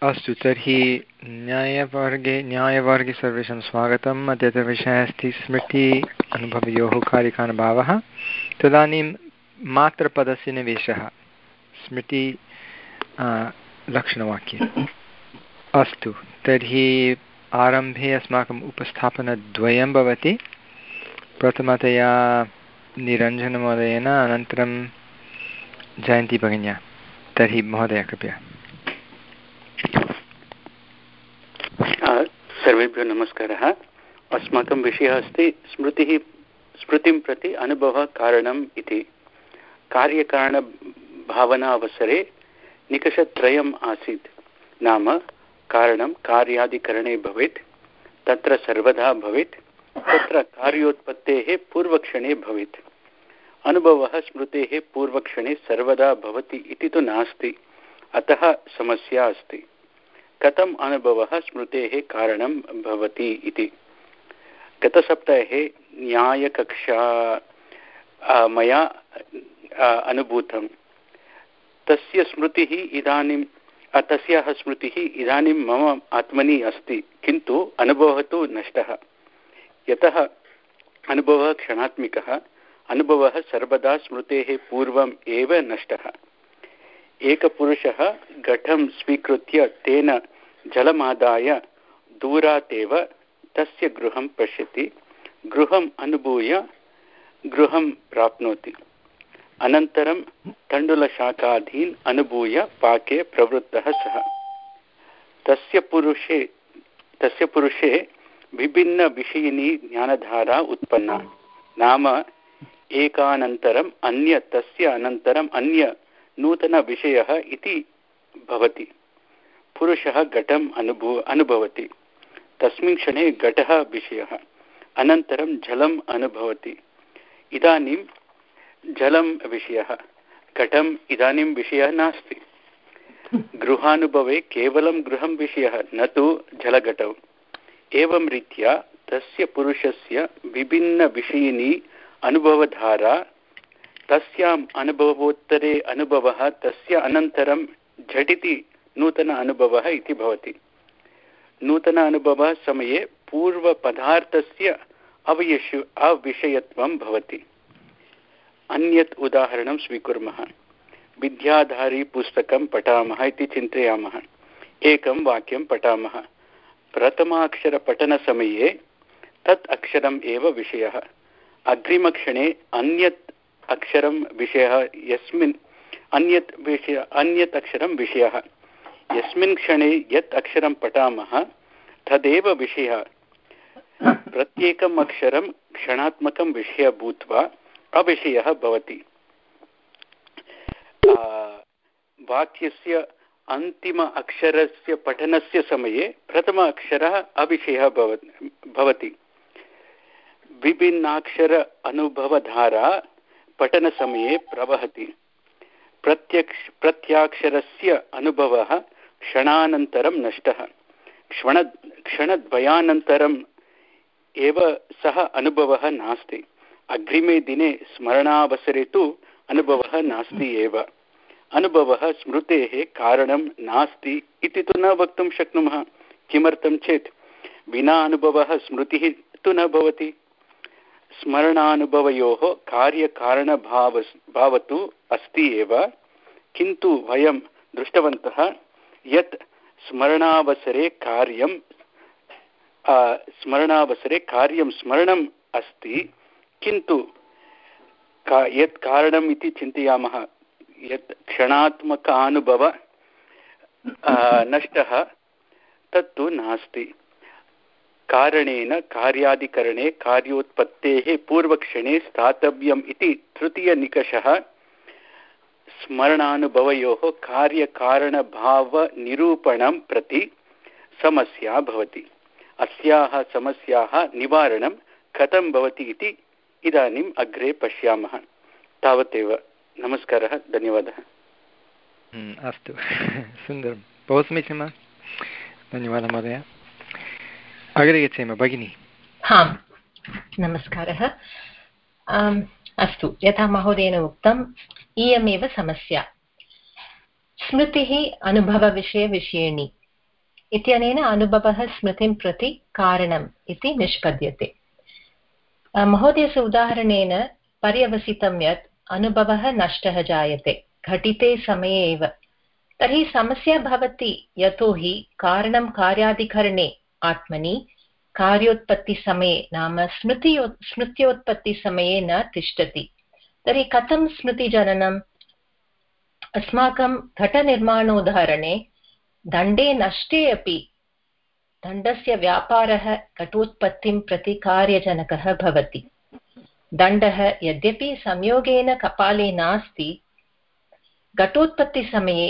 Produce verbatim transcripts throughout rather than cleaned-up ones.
अस्तु, तर्हि न्यायवर्गे न्यायवर्गे सर्वेषां स्वागतम्। अद्यतनविषयः अस्ति स्मृति अनुभवयोः कार्यकारणभावः। तदानीं मात्रपदस्य निवेशः स्मृति लक्षणवाक्ये। अस्तु, तर्हि आरम्भे अस्माकम् उपस्थापनद्वयं भवति। प्रथमतया निरञ्जनमहोदयेन, अनन्तरं जयन्ती भगिन्या। तर्हि महोदय कृपया। सर्वेभ्यो नमस्कारः। अस्माकं विषयः अस्ति स्मृतिः स्मृतिं प्रति अनुभवः कारणम् इति। कार्यकारणभावनावसरे निकषत्रयम् आसीत्। नाम कारणं कार्यादिकरणे भवेत्, तत्र सर्वदा भवेत्, तत्र कार्योत्पत्तेः पूर्वक्षणे भवेत्। अनुभवः स्मृतेः पूर्वक्षणे सर्वदा भवति इति तु नास्ति, अतः समस्या अस्ति। कथम् अनुभवः स्मृतेः कारणं भवति इति। गतसप्ताहे न्यायकक्षा मया अनुभूतं। तस्य स्मृतिः इदानीं तस्याः स्मृतिः इदानीं मम आत्मनि अस्ति, किन्तु अनुभवः तु नष्टः। यतः अनुभवः क्षणात्मिकः, अनुभवः सर्वदा स्मृतेः पूर्वम् एव नष्टः। एकपुरुषः घटं स्वीकृत्य तेन जलमादाय दूरात् एव तस्य गृहं पश्यति, गृहम् अनुभूय गृहं प्राप्नोति, अनन्तरं तण्डुलशाकादीन् अनुभूय पाके प्रवृत्तः सः। तस्य पुरुषे तस्य पुरुषे विभिन्नविषयिनी ज्ञानधारा उत्पन्ना। नाम एकानन्तरम् अन्य, तस्य अनन्तरम् अन्य नूतनविषयः इति भवति। पुरुषः घटम् अनुभू अनुभवति, तस्मिन् क्षणे घटः विषयः, अनन्तरं जलम् अनुभवति, इदानीं जलं विषयः, घटम् इदानीं विषयः नास्ति। गृहानुभवे केवलं गृहं विषयः, न तु जलघटौ। एवं रीत्या तस्य पुरुषस्य विभिन्नविषयिनी अनुभवधारा, तस्याम् अनुभवोत्तरे अनुभवः, तस्य अनन्तरं झटिति नूतन अनुभवः इति भवति। नूतन अनुभवः समये पूर्वपदार्थस्य अवयशु अविषयत्वं भवति। अन्यत् उदाहरणं स्वीकुर्मः। विद्याधारी पुस्तकं पठामः इति चिन्तयामः। एकं वाक्यं पठामः। प्रथमाक्षरपठनसमये तत् अक्षरम् एव विषयः। अग्रिमक्षणे अन्यत् अक्षरं विषयः, यस्मिन् अन्यत् विषय अन्यत् अक्षरं विषयः। यस्मिन् क्षणे यत् अक्षरं पठामः तदेव विषयः। प्रत्येकम् अक्षरं क्षणात्मकं विषयः भूत्वा अविषयः भवति। वाक्यस्य अन्तिम अक्षरस्य पठनस्य समये प्रथम अक्षरः अविषयः भवति। विभिन्नाक्षर अनुभवधारा पठनसमये प्रवहति। प्रत्यक्ष प्रत्याक्षरस्य अनुभवः क्षणानन्तरं नष्टः। क्षण क्षणद्वयानन्तरम् एव सः अनुभवः नास्ति। अग्रिमे दिने स्मरणावसरे तु अनुभवः नास्ति एव। अनुभवः स्मृतेः कारणं नास्ति इति तु न वक्तुं शक्नुमः। किमर्थं चेत् विना अनुभवः स्मृतिः तु न भवति। स्मरणानुभवयोः कार्यकारणभाव भावतु अस्ति एव, किन्तु वयं दृष्टवन्तः यत् स्मरणावसरे कार्यं स्मरणावसरे कार्यं स्मरणम् अस्ति, किन्तु का यत् कारणम् इति चिन्तयामः, यत् क्षणात्मक अनुभव नष्टः, तत्तु नास्ति। कारणेन कार्यादिकरणे कार्योत्पत्तेः पूर्वक्षणे स्थातव्यम् इति तृतीयनिकषः स्मरणानुभवयोः कार्यकारणभावनिरूपणं प्रति समस्या भवति। अस्याः समस्याः निवारणं कथं भवति इति इदानीम् अग्रे पश्यामः। तावदेव। नमस्कारः, धन्यवादः। अस्तु, सुन्दरं, बहु समीचीनं। धन्यवादः महोदय। अग्रे गच्छेम भगिनी। आम्, नमस्कारः। अस्तु, यथा महोदयेन उक्तम्, इयमेव समस्या। स्मृतिः अनुभवविषयविषयिणी इत्यनेन अनुभवः स्मृतिं प्रति कारणम् इति निष्पद्यते। महोदयस्य उदाहरणेन पर्यवसितं यत् अनुभवः नष्टः जायते घटिते समये एव, तर्हि समस्या भवति यतोहि कारणं कार्याधिकरणे आत्मनि कार्योत्पत्तिसमये नाम स्मृतियो स्मृत्योत्पत्तिसमये न तिष्ठति। तर्हि कथं स्मृतिजननम्? अस्माकं घटनिर्माणोदाहरणे दण्डे नष्टे अपि दण्डस्य व्यापारः घटोत्पत्तिं प्रति कार्यजनकः भवति। दण्डः यद्यपि संयोगेन कपाले नास्ति, घटोत्पत्तिसमये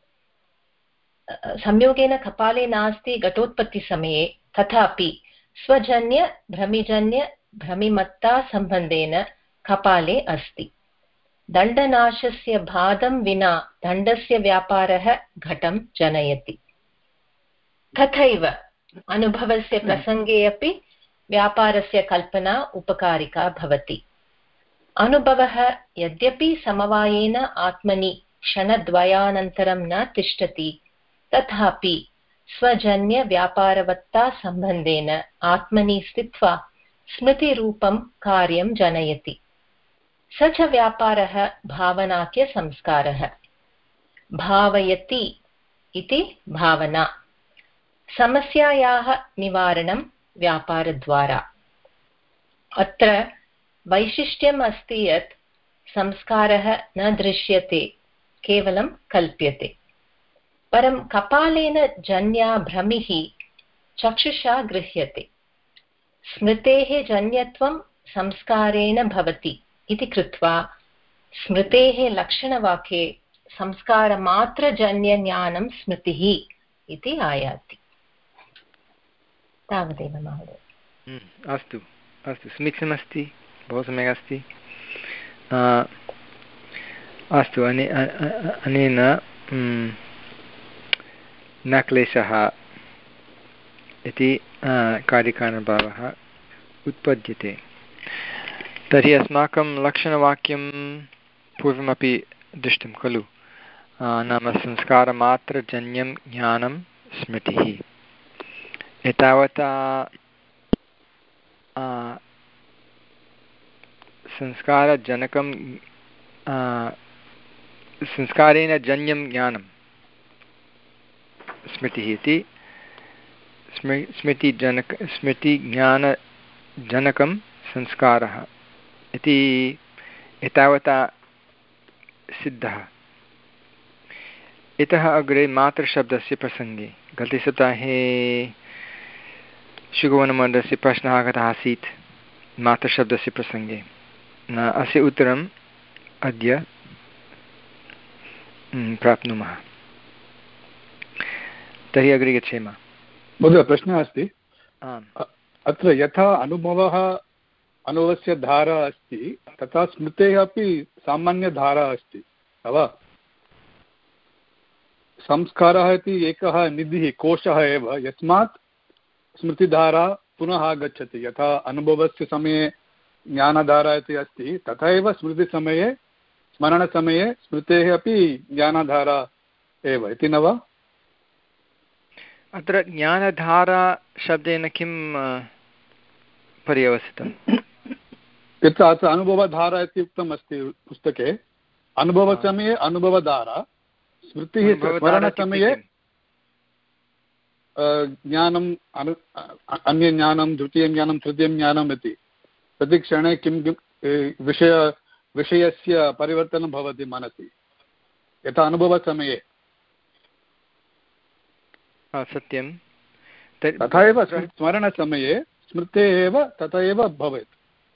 संयोगेन कपाले नास्ति घटोत्पत्तिसमये तथापि स्वजन्य भ्रमिजन्य भ्रमिमत्ता सम्बन्धेन कपाले अस्ति। दण्डनाशस्य बाधं विना दण्डस्य व्यापारः घटं जनयति। तथैव अनुभवस्य प्रसङ्गे अपि व्यापारस्य कल्पना उपकारिका भवति। अनुभवः यद्यपि समवायेन आत्मनि क्षणद्वयानन्तरं न तिष्ठति, तथापि स्वजन्यव्यापारवत्ता सम्बन्धेन आत्मनि स्थित्वा स्मृतिरूपं कार्यं जनयति। स च व्यापारः भावनाख्यसंस्कारः। भावयति इति भावना। समस्यायाः निवारणं व्यापारद्वारा। अत्र वैशिष्ट्यम् अस्ति यत् संस्कारः न दृश्यते, केवलं कल्प्यते। परं कपालेन जन्या भ्रमिः चक्षुषा गृह्यते। स्मृतेः जन्यत्वं संस्कारेण भवति इति कृत्वा स्मृतेः लक्षणवाक्ये संस्कारमात्रजन्यज्ञानं स्मृतिः इति आयाति। तावदेव महोदय। अस्तु अस्तु, समीचीनमस्ति, बहु सम्यक् अस्ति। अस्तु, अने अनेन न क्लेशः इति कार्यकारणभावः उत्पद्यते। तर्हि अस्माकं लक्षणवाक्यं पूर्वमपि दृष्टं खलु, नाम संस्कारमात्रजन्यं ज्ञानं स्मृतिः। एतावता संस्कारजनकं संस्कारेण जन्यं ज्ञानं स्मृतिः इति स्मृ स्मृतिजनक स्मृतिज्ञानजनकं संस्कारः इति एतावता सिद्धः। इतः अग्रे मातृशब्दस्य प्रसङ्गे गते सप्ताहे शुगवनमण्डलस्य प्रश्नः आगतः आसीत् मातृशब्दस्य प्रसङ्गे। अस्य उत्तरम् अद्य प्राप्नुमः। तर्हि अग्रे गच्छेम। महोदय, प्रश्नः अस्ति। अत्र यथा अनुभवः अनुभवस्य धारा अस्ति, तथा स्मृतेः अपि सामान्यधारा अस्ति वा? संस्कारः इति एकः निधिः कोशः एव, यस्मात् स्मृतिधारा पुनः आगच्छति। यथा अनुभवस्य समये ज्ञानधारा इति अस्ति, तथा एव स्मृतिसमये स्मरणसमये स्मृतेः अपि ज्ञानधारा एव इति न वा? अत्र ज्ञानधारा शब्देन किं पर्यवसितम्? यत्र अत्र अनुभवधारा इति उक्तम् अस्ति पुस्तके। अनुभवसमये अनुभवधारा, स्मृतिः स्मरणसमये ज्ञानम् अनु अन्यज्ञानं, द्वितीयं ज्ञानं, तृतीयं ज्ञानम् इति प्रतिक्षणे किं किं विषय विषयस्य परिवर्तनं भवति मनसि, यथा अनुभवसमये। सत्यं। तथा एव स्मरणसमये स्मृतेः एव तथा एव भवेत्।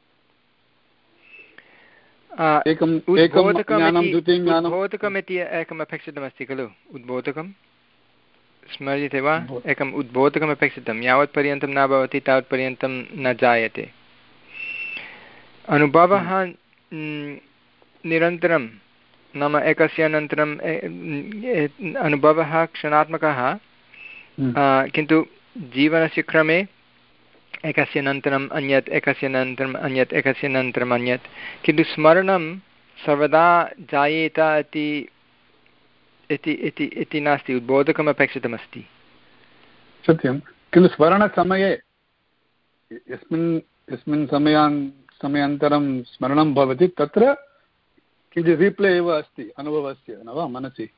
एकम् उद्बोधकमिति एकम् अपेक्षितमस्ति खलु? उद्बोधकं स्मर्यते वा? एकम् उद्बोधकम् अपेक्षितं। यावत्पर्यन्तं न भवति तावत्पर्यन्तं न जायते। अनुभवः निरन्तरं, नाम एकस्य अनन्तरम् अनुभवः क्षणात्मकः, किन्तु जीवनस्य क्रमे एकस्य अनन्तरम् अन्यत्, एकस्य अनन्तरम् अन्यत्, एकस्य अनन्तरम् अन्यत्, किन्तु स्मरणं सर्वदा जायेत इति इति इति नास्ति। उद्बोधकम् अपेक्षितमस्ति। सत्यं, किन्तु स्मरणसमये यस्मिन् यस्मिन् समयान् समयान्तरं स्मरणं भवति तत्र किञ्चित् रीप्ले एव अस्ति अनुभवस्य न वा मनसि।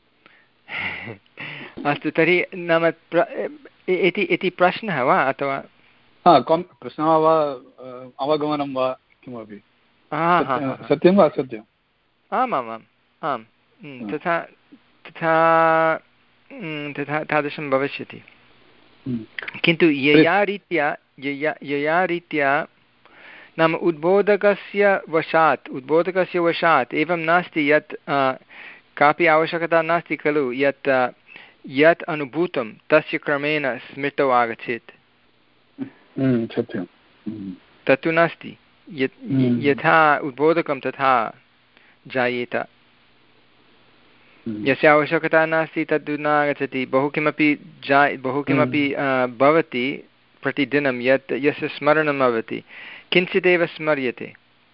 अस्तु, तर्हि नाम इति इति प्रश्नः वा अथवा प्रश्नः वा अवगमनं वा किमपि? सत्यं वा असत्यम्? आमामाम् आम्, तथा तथा तथा तादृशं भविष्यति। किन्तु यया रीत्या यया यया रीत्या नाम उद्बोधकस्य वशात् उद्बोधकस्य वशात् एवं नास्ति यत् कापि आवश्यकता नास्ति खलु यत् यत् अनुभूतं तस्य क्रमेण स्मृतौ आगच्छेत्। सत्यं तत्तु नास्ति, यथा उद्बोधकं तथा जायेत। यस्य आवश्यकता नास्ति तद् न आगच्छति। बहु किमपि जा बहु किमपि भवति प्रतिदिनं यत् यस्य स्मरणं भवति, किञ्चिदेव स्मर्यते।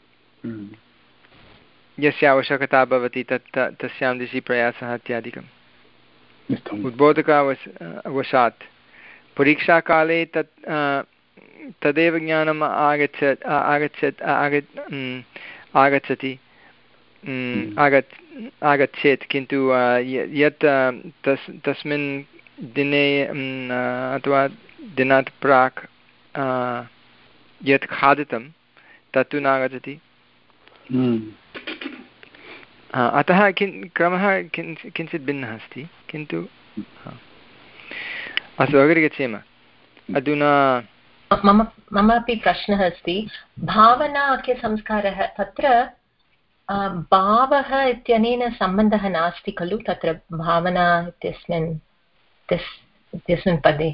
यस्य आवश्यकता भवति तत् तस्यां दिशि प्रयासः इत्यादिकम्। उद्बोधकावश वशात् परीक्षाकाले तत् तदेव ज्ञानम् आगच्छ आगच्छत् आगच्छति आगच्छ आगच्छेत्, किन्तु यत् तस् तस्मिन् दिने अथवा दिनात् प्राक् यत् खादितं तत्तु नागच्छति। अतः किं क्रमः किञ्चित् किञ्चित् भिन्नः अस्ति, किन्तु अस्तु अग्रे गच्छेम। अधुना मम मम अपि प्रश्नः अस्ति। भावनाख्यसंस्कारः, तत्र भावः इत्यनेन सम्बन्धः नास्ति खलु तत्र भावना इत्यस्मिन् इत्यस्मिन् पदे?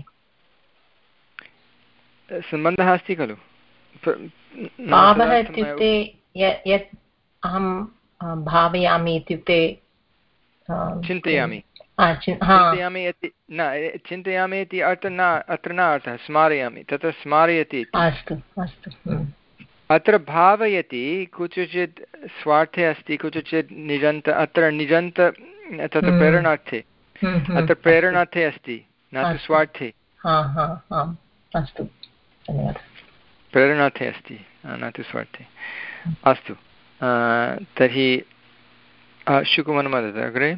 सम्बन्धः अस्ति खलु। भावः इत्युक्ते यत् अहं भावयामि इत्युक्ते चिन्तयामि चिन्तयामि इति न, चिन्तयामि इति अर्थः न, अत्र न अर्थः स्मारयामि, तत्र स्मारयति। अस्तु अस्तु। अत्र भावयति कुत्रचित् स्वार्थे अस्ति, कुत्रचित् निजन्त, अत्र निजन्त तत्र प्रेरणार्थे, अत्र प्रेरणार्थे अस्ति न तु स्वार्थे। अस्तु, धन्यवादः। प्रेरणार्थे अस्ति न तु स्वार्थे। अस्तु, तर्हि शुकुमन् वदतु अग्रे।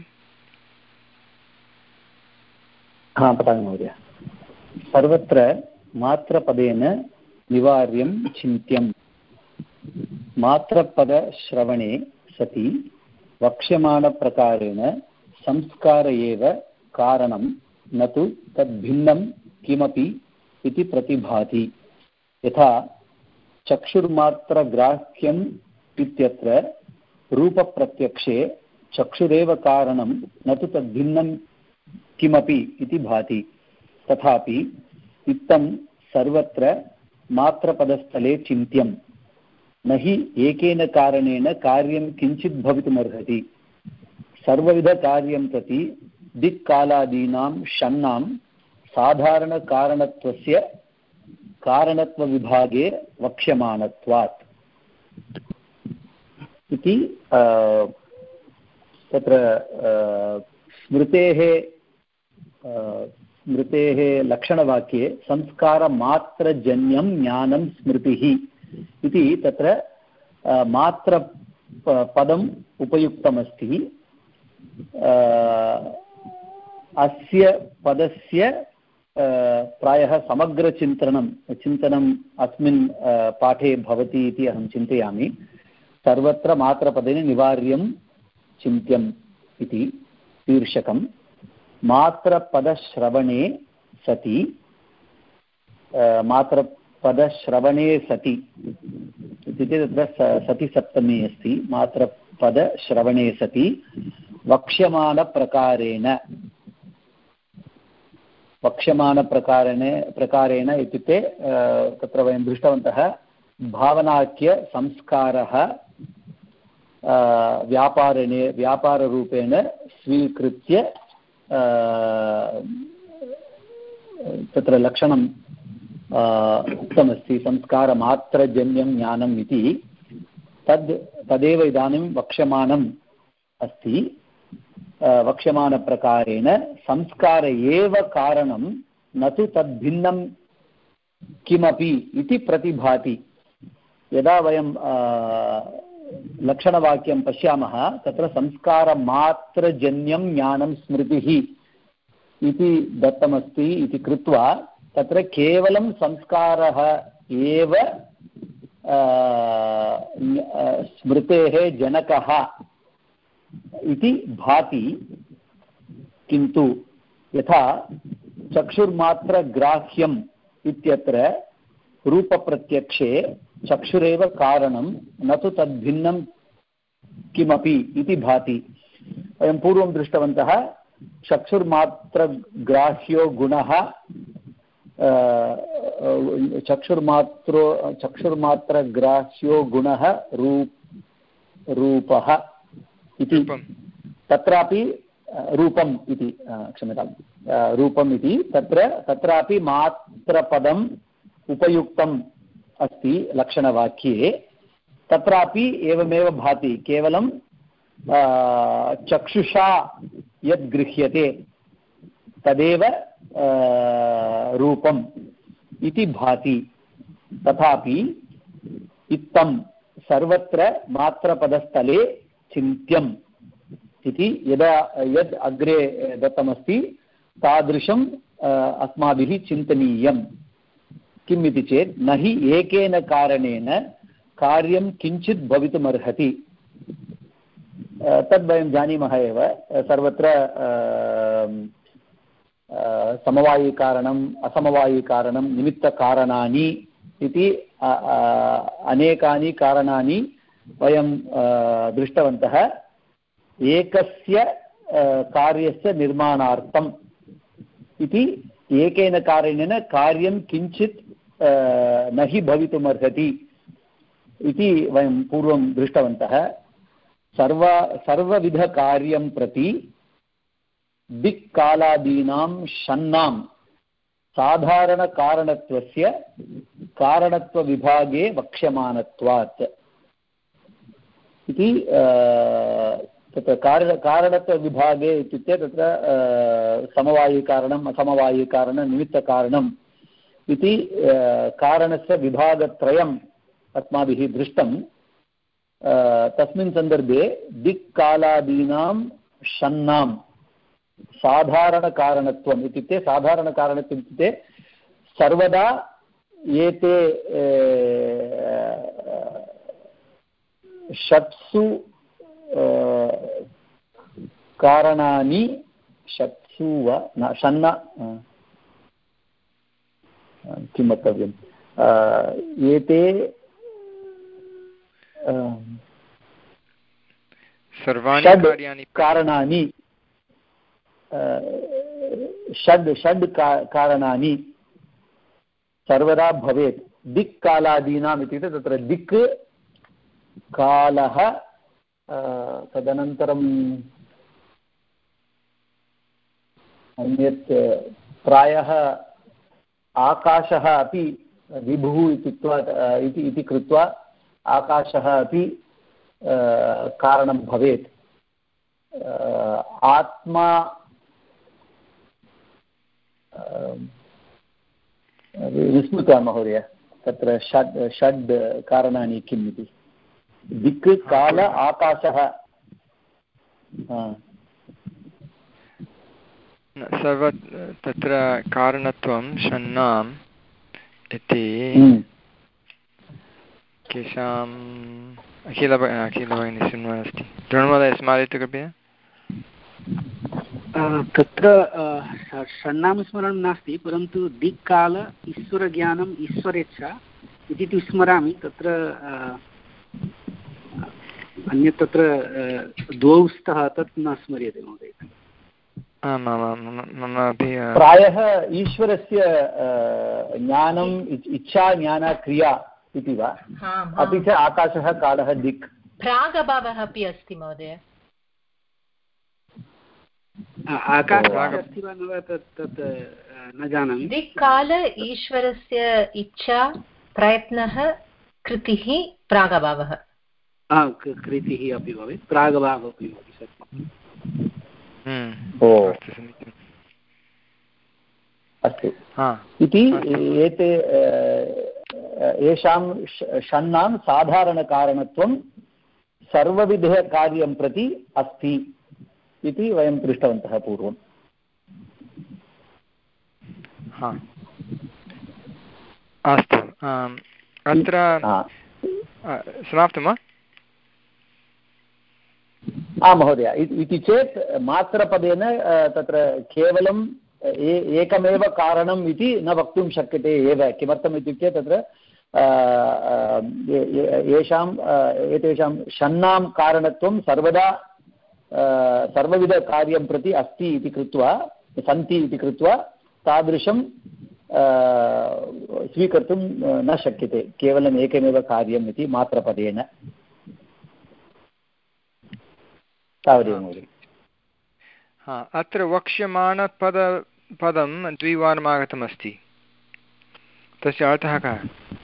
हा, पठामि महोदय। सर्वत्र मात्रपदेन निवार्यं चिन्त्यं। मात्रपदश्रवणे सति वक्ष्यमाणप्रकारेण संस्कार एव कारणं न तु तद्भिन्नं किमपि इति प्रतिभाति। यथा चक्षुर्मात्रग्राह्यम् इत्यत्र रूपप्रत्यक्षे चक्षुरेव कारणं न तु तद्भिन्नं किमपि इति भाति। तथापि इत्थं सर्वत्र मात्रपदस्थले चिन्त्यं न हि एकेन कारणेन कार्यं किञ्चित् भवितुमर्हति। सर्वविधकार्यं प्रति दिक्कालादीनां षण्णां साधारणकारणत्वस्य कारणत्वविभागे वक्ष्यमाणत्वात् इति तत्र स्मृतेः स्मृतेः लक्षणवाक्ये संस्कारमात्रजन्यं ज्ञानं स्मृतिः इति तत्र मात्र पदम् उपयुक्तमस्ति। अस्य पदस्य प्रायः समग्रचिन्तनं चिन्तनम् अस्मिन् पाठे भवति इति अहं चिन्तयामि। सर्वत्र मात्रपदेन निवार्यं चिन्त्यम् इति शीर्षकं। मात्रपदश्रवणे सति मात्रपदश्रवणे सति इत्युक्ते तत्र सति सप्तमी अस्ति। मात्रपदश्रवणे सति वक्ष्यमाणप्रकारेण वक्ष्यमाणप्रकारेण प्रकारेण इत्युक्ते तत्र वयं दृष्टवन्तः भावनाख्यसंस्कारः व्यापारेणे व्यापाररूपेण स्वीकृत्य तत्र लक्षणं उक्तमस्ति संस्कारमात्रजन्यं ज्ञानम् इति। तद् तदेव इदानीं वक्ष्यमाणम् अस्ति। वक्ष्यमाणप्रकारेण संस्कार एव कारणं न तु तद्भिन्नं किमपि इति प्रतिभाति। यदा वयं लक्षणवाक्यं पश्यामः तत्र संस्कारमात्रजन्यं ज्ञानं स्मृतिः इति दत्तमस्ति इति कृत्वा तत्र केवलं संस्कारः एव स्मृतेः जनकः इति भाति। किन्तु यथा चक्षुर्मात्रग्राह्यम् इत्यत्र रूपप्रत्यक्षे चक्षुरेव कारणं न तु तद्भिन्नं किमपि इति भाति। वयं पूर्वं दृष्टवन्तः चक्षुर्मात्रग्राह्यो गुणः चक्षुर्मात्रो चक्षुर्मात्रग्राह्यो गुणः रूप रूपः इति तत्रापि रूपम् इति क्षम्यतां रूपम् इति तत्र तत्रापि मात्रपदम् उपयुक्तम् अस्ति लक्षणवाक्ये। तत्रापि एवमेव भाति, केवलं चक्षुषा यद् गृह्यते तदेव रूपम् इति भाति। तथापि इत्थं सर्वत्र मात्रपदस्थले चिन्त्यम् इति यदा यद् अग्रे दत्तमस्ति तादृशम् अस्माभिः चिन्तनीयम्। किम् इति चेत् न हि एकेन कारणेन कार्यं किञ्चित् भवितुमर्हति। तद् वयं जानीमः एव, सर्वत्र समवायिकारणम् असमवायिकारणं निमित्तकारणानि इति अनेकानि कारणानि वयं दृष्टवन्तः एकस्य कार्यस्य निर्माणार्थम् इति। एकेन कारणेन कार्यं किञ्चित् न हि भवितुमर्हति इति वयं पूर्वं दृष्टवन्तः। सर्व सर्वविधकार्यं प्रति दिक्कालादीनां षण्णां साधारणकारणत्वस्य कारणत्वविभागे वक्ष्यमानत्वात् इति। तत्र कारण कारणत्वविभागे इत्युक्ते तत्र समवायिकारणम् असमवायिकारणं निमित्तकारणम् इति कारणस्य विभागत्रयम् अस्माभिः दृष्टं। तस्मिन् सन्दर्भे दिक्कालादीनां षण्णां साधारणकारणत्वम् इत्युक्ते साधारणकारणत्वम् इत्युक्ते सर्वदा एते षट्सु कारणानि षट्सु वा न षण्ण किं वक्तव्यम् एते सर्वाणि कारणानि षड् षड् कारणानि सर्वदा भवेत्। दिक् कालादीनाम् इत्युक्ते तत्र दिक् कालः तदनन्तरम् अन्यत् प्रायः आकाशः अपि विभुः इत्युक्त्वा इति कृत्वा आकाशः अपि कारणं भवेत्। आत्मा विस्मृतवान् महोदय, तत्र षड् षड् कारणानि किम् इति। दिक् काल आकाशः सर्व तत्र कारणत्वं षण्णाम् इति केषाम् अखिल अखिल भगिनी शृण्वन् अस्ति। ऋणमहोदय स्मारयतु कृपया। तत्र षण्णां स्मरणं नास्ति, परन्तु दिक्काल ईश्वरज्ञानम् ईश्वरेच्छा इति तु स्मरामि। तत्र अन्यत् तत्र द्वौ स्तः तत् न स्मर्यते महोदय। आम् आमां मम अपि प्रायः ईश्वरस्य ज्ञानम् इच्छा ज्ञानक्रिया इति वा, अपि च आकाशः कालः दिक् प्रागभावः अपि अस्ति महोदय। आकाशः अस्ति वा न वा तत् न जानामि। दिक्काल ईश्वरस्य इच्छा प्रयत्नः कृतिः प्रागभावः। कृतिः अपि भवेत्, प्रागभावः अपि भवति। अस्तु इति एते येषां षण्णां साधारणकारणत्वं सर्वविधकार्यं प्रति अस्ति इति वयं दृष्टवन्तः पूर्वम्। अस्तु, अत्र समाप्तं वा? आं महोदय, इति चेत् मात्रपदेन तत्र केवलं एकमेव कारणम् इति न वक्तुं शक्यते एव। किमर्थम् इत्युक्ते तत्र येषाम् एतेषां षण्णां कारणत्वं सर्वदा सर्वविधकार्यं प्रति अस्ति इति कृत्वा, सन्ति इति कृत्वा तादृशं स्वीकर्तुं न शक्यते केवलम् एकमेव कार्यम् इति मात्रपदेन। तावदेव महोदय। हा, अत्र वक्ष्यमाणपद पदं द्विवारम् आगतमस्ति, तस्य अर्थः कः?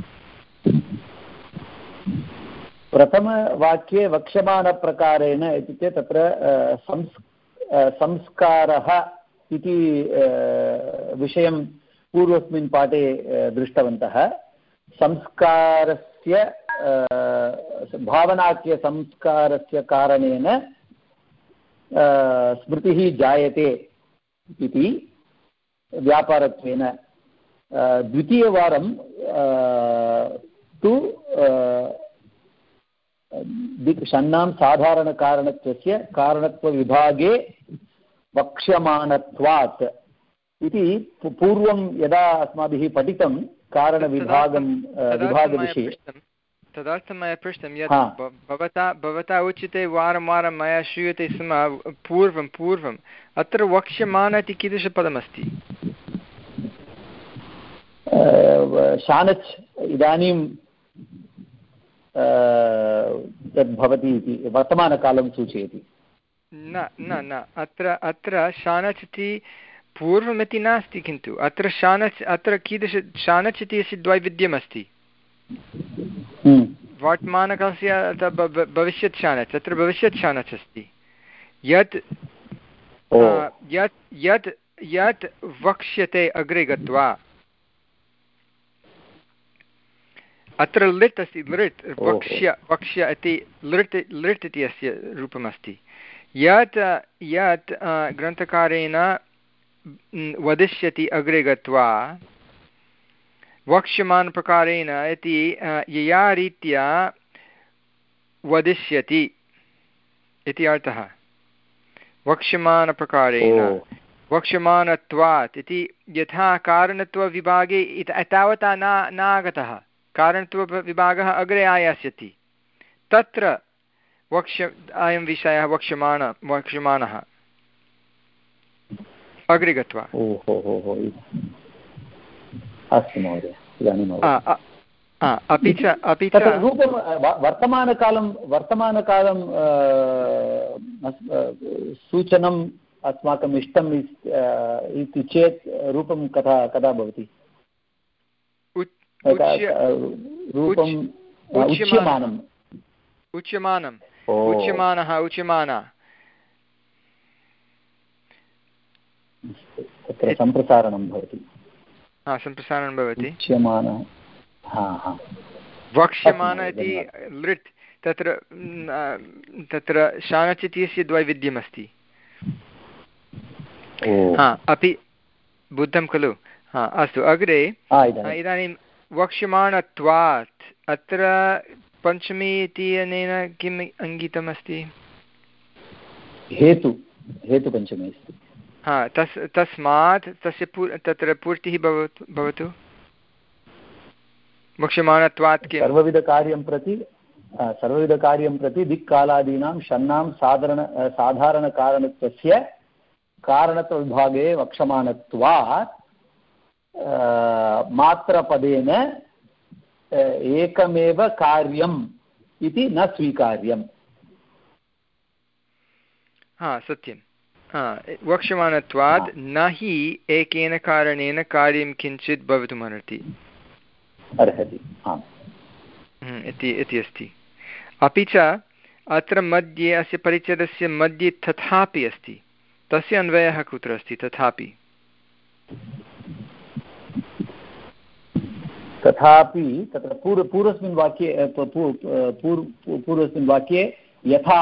प्रथमवाक्ये वक्ष्यमाणप्रकारेण इत्युक्ते तत्र संस् संस्कारः इति विषयं पूर्वस्मिन् पाठे दृष्टवन्तः। संस्कारस्य भावनाख्यसंस्कारस्य कारणेन स्मृतिः जायते इति व्यापारत्वेन। द्वितीयवारं तु षण्णां साधारणकारणत्वस्य कारणत्वविभागे वक्ष्यमाणत्वात् इति पूर्वं यदा अस्माभिः पठितं कारणविभागं विभागविषये, तदर्थं मया पृष्टं यत् भवता भवता उच्यते वारं वारं मया श्रूयते स्म पूर्वं पूर्वम् अत्र वक्ष्यमाण इति कीदृशपदमस्ति? शानच् इदानीं तद्भवति इति वर्तमानकालं सूचयति। न न न अत्र अत्र शानच् इति पूर्वमिति नास्ति, किन्तु अत्र शानच् अत्र कीदृश शानच् इति अस्य द्वैविध्यमस्ति। वर्तमानकालस्य भविष्यत् शानच्, अत्र भविष्यत् शानच् अस्ति। यत् यत् यत् यत् वक्ष्यते अग्रे गत्वा, अत्र लिट् अस्ति, लिट् वक्ष्य वक्ष्य इति लिट् लिट् इति अस्य रूपमस्ति। यत् यत् ग्रन्थकारेण वदिष्यति अग्रे गत्वा वक्ष्यमाणप्रकारेण इति यया रीत्या वदिष्यति इति अर्थः। वक्ष्यमाणप्रकारेण वक्ष्यमाणत्वात् इति यथा कारणत्वविभागे तावता न नागतः, कारणत्वविभागः अग्रे आयास्यति, तत्र वक्ष्य अयं विषयः वक्ष्यमाण वक्ष्यमाणः अग्रे गत्वा। अस्तु महोदय, इदानीं अपि च अपि च रूपं वर्तमानकालं वर्तमानकालं सूचनम् अस्माकम् इष्टम् इति चेत् रूपं कदा कदा भवति? रूपम् उच्यमानम् उच्यमानम् उच्यमानः उच्यमाना तत्र सम्प्रसारणं भवति। हा, सम्प्रसारणं भवति। उच्यमानः, हा हा। वक्ष्यमाण इति लृट्, तत्र तत्र शानच् इत्यस्य द्वैविध्यमस्ति। हा, अपि बुद्धं खलु? हा, अस्तु, अग्रे इदानीं वक्ष्यमाणत्वात् अत्र पञ्चमी इति अनेन किम् अङ्गितमस्ति? हेतु हेतुपञ्चमी अस्ति। हा, तस् तस्मात् तस्य पू तत्र पूर्तिः भवतु भवतु वक्ष्यमाणत्वात् किं? सर्वविधकार्यं प्रति सर्वविधकार्यं प्रति दिक्कालादीनां षण्णां साधारण साधारणकारणत्वस्य कारणत्वविभागे वक्ष्यमाणत्वात् मात्रपदेन एकमेव कार्यम् इति न स्वीकार्यम्। हा, सत्यं। वक्ष्यमाणत्वात् न हि एकेन कारणेन कार्यं किञ्चित् भवितुमर्हति अर्हति इति इति अस्ति। अपि च अत्र मध्ये अस्य परिच्छेदस्य मध्ये तथापि अस्ति, तस्य अन्वयः कुत्र अस्ति? तथापि तथापि तत्र पूर्व पूर्वस्मिन् वाक्ये पूर्वस्मिन् वाक्ये यथा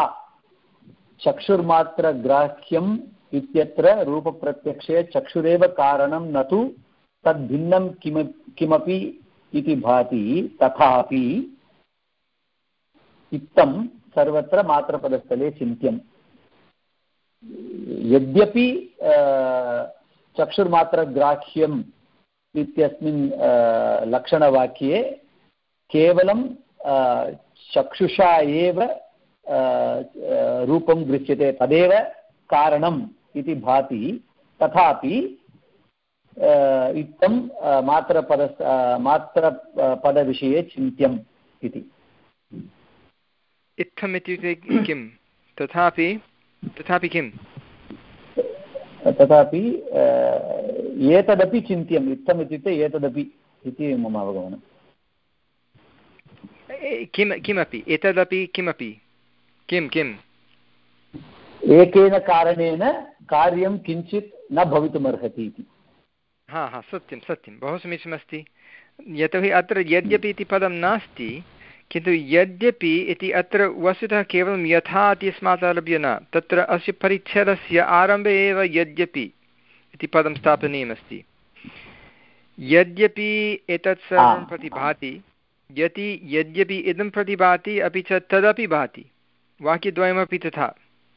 चक्षुर्मात्रग्राह्यम् इत्यत्र रूपप्रत्यक्षे चक्षुरेव कारणं न तु तद्भिन्नं किम किमपि इति भाति तथापि इत्थं सर्वत्र मात्रपदस्थले चिन्त्यम्। यद्यपि चक्षुर्मात्रग्राह्यम् इत्यस्मिन् लक्षणवाक्ये केवलं चक्षुषा एव रूपं दृश्यते तदेव कारणम् इति भाति तथापि इत्थं मात्रपद मात्रपदविषये चिन्त्यम् इति। इत्थम् इत्युक्ते किं? तथापि तथापि किम्? तथापि एतदपि चिन्त्यम्। इत्थम् इत्युक्ते एतदपि इति मम अवगमनं। किं किमपि एतदपि किमपि किं किम्? एकेन कारणेन कार्यं किञ्चित् न भवितुमर्हति इति। हा हा सत्यं सत्यं बहु समीचीनमस्ति। यतोहि अत्र यद्यपि इति पदं नास्ति किन्तु यद्यपि इति अत्र वस्तुतः केवलं यथा इत्यस्मात् आरभ्य न, तत्र अस्य परिच्छेदस्य आरम्भे एव यद्यपि इति पदं स्थापनीयमस्ति। यद्यपि एतत् सर्वं प्रतिभाति यदि यद्यपि इदं प्रतिभाति अपि च तदपि भाति, वाक्यद्वयमपि तथा।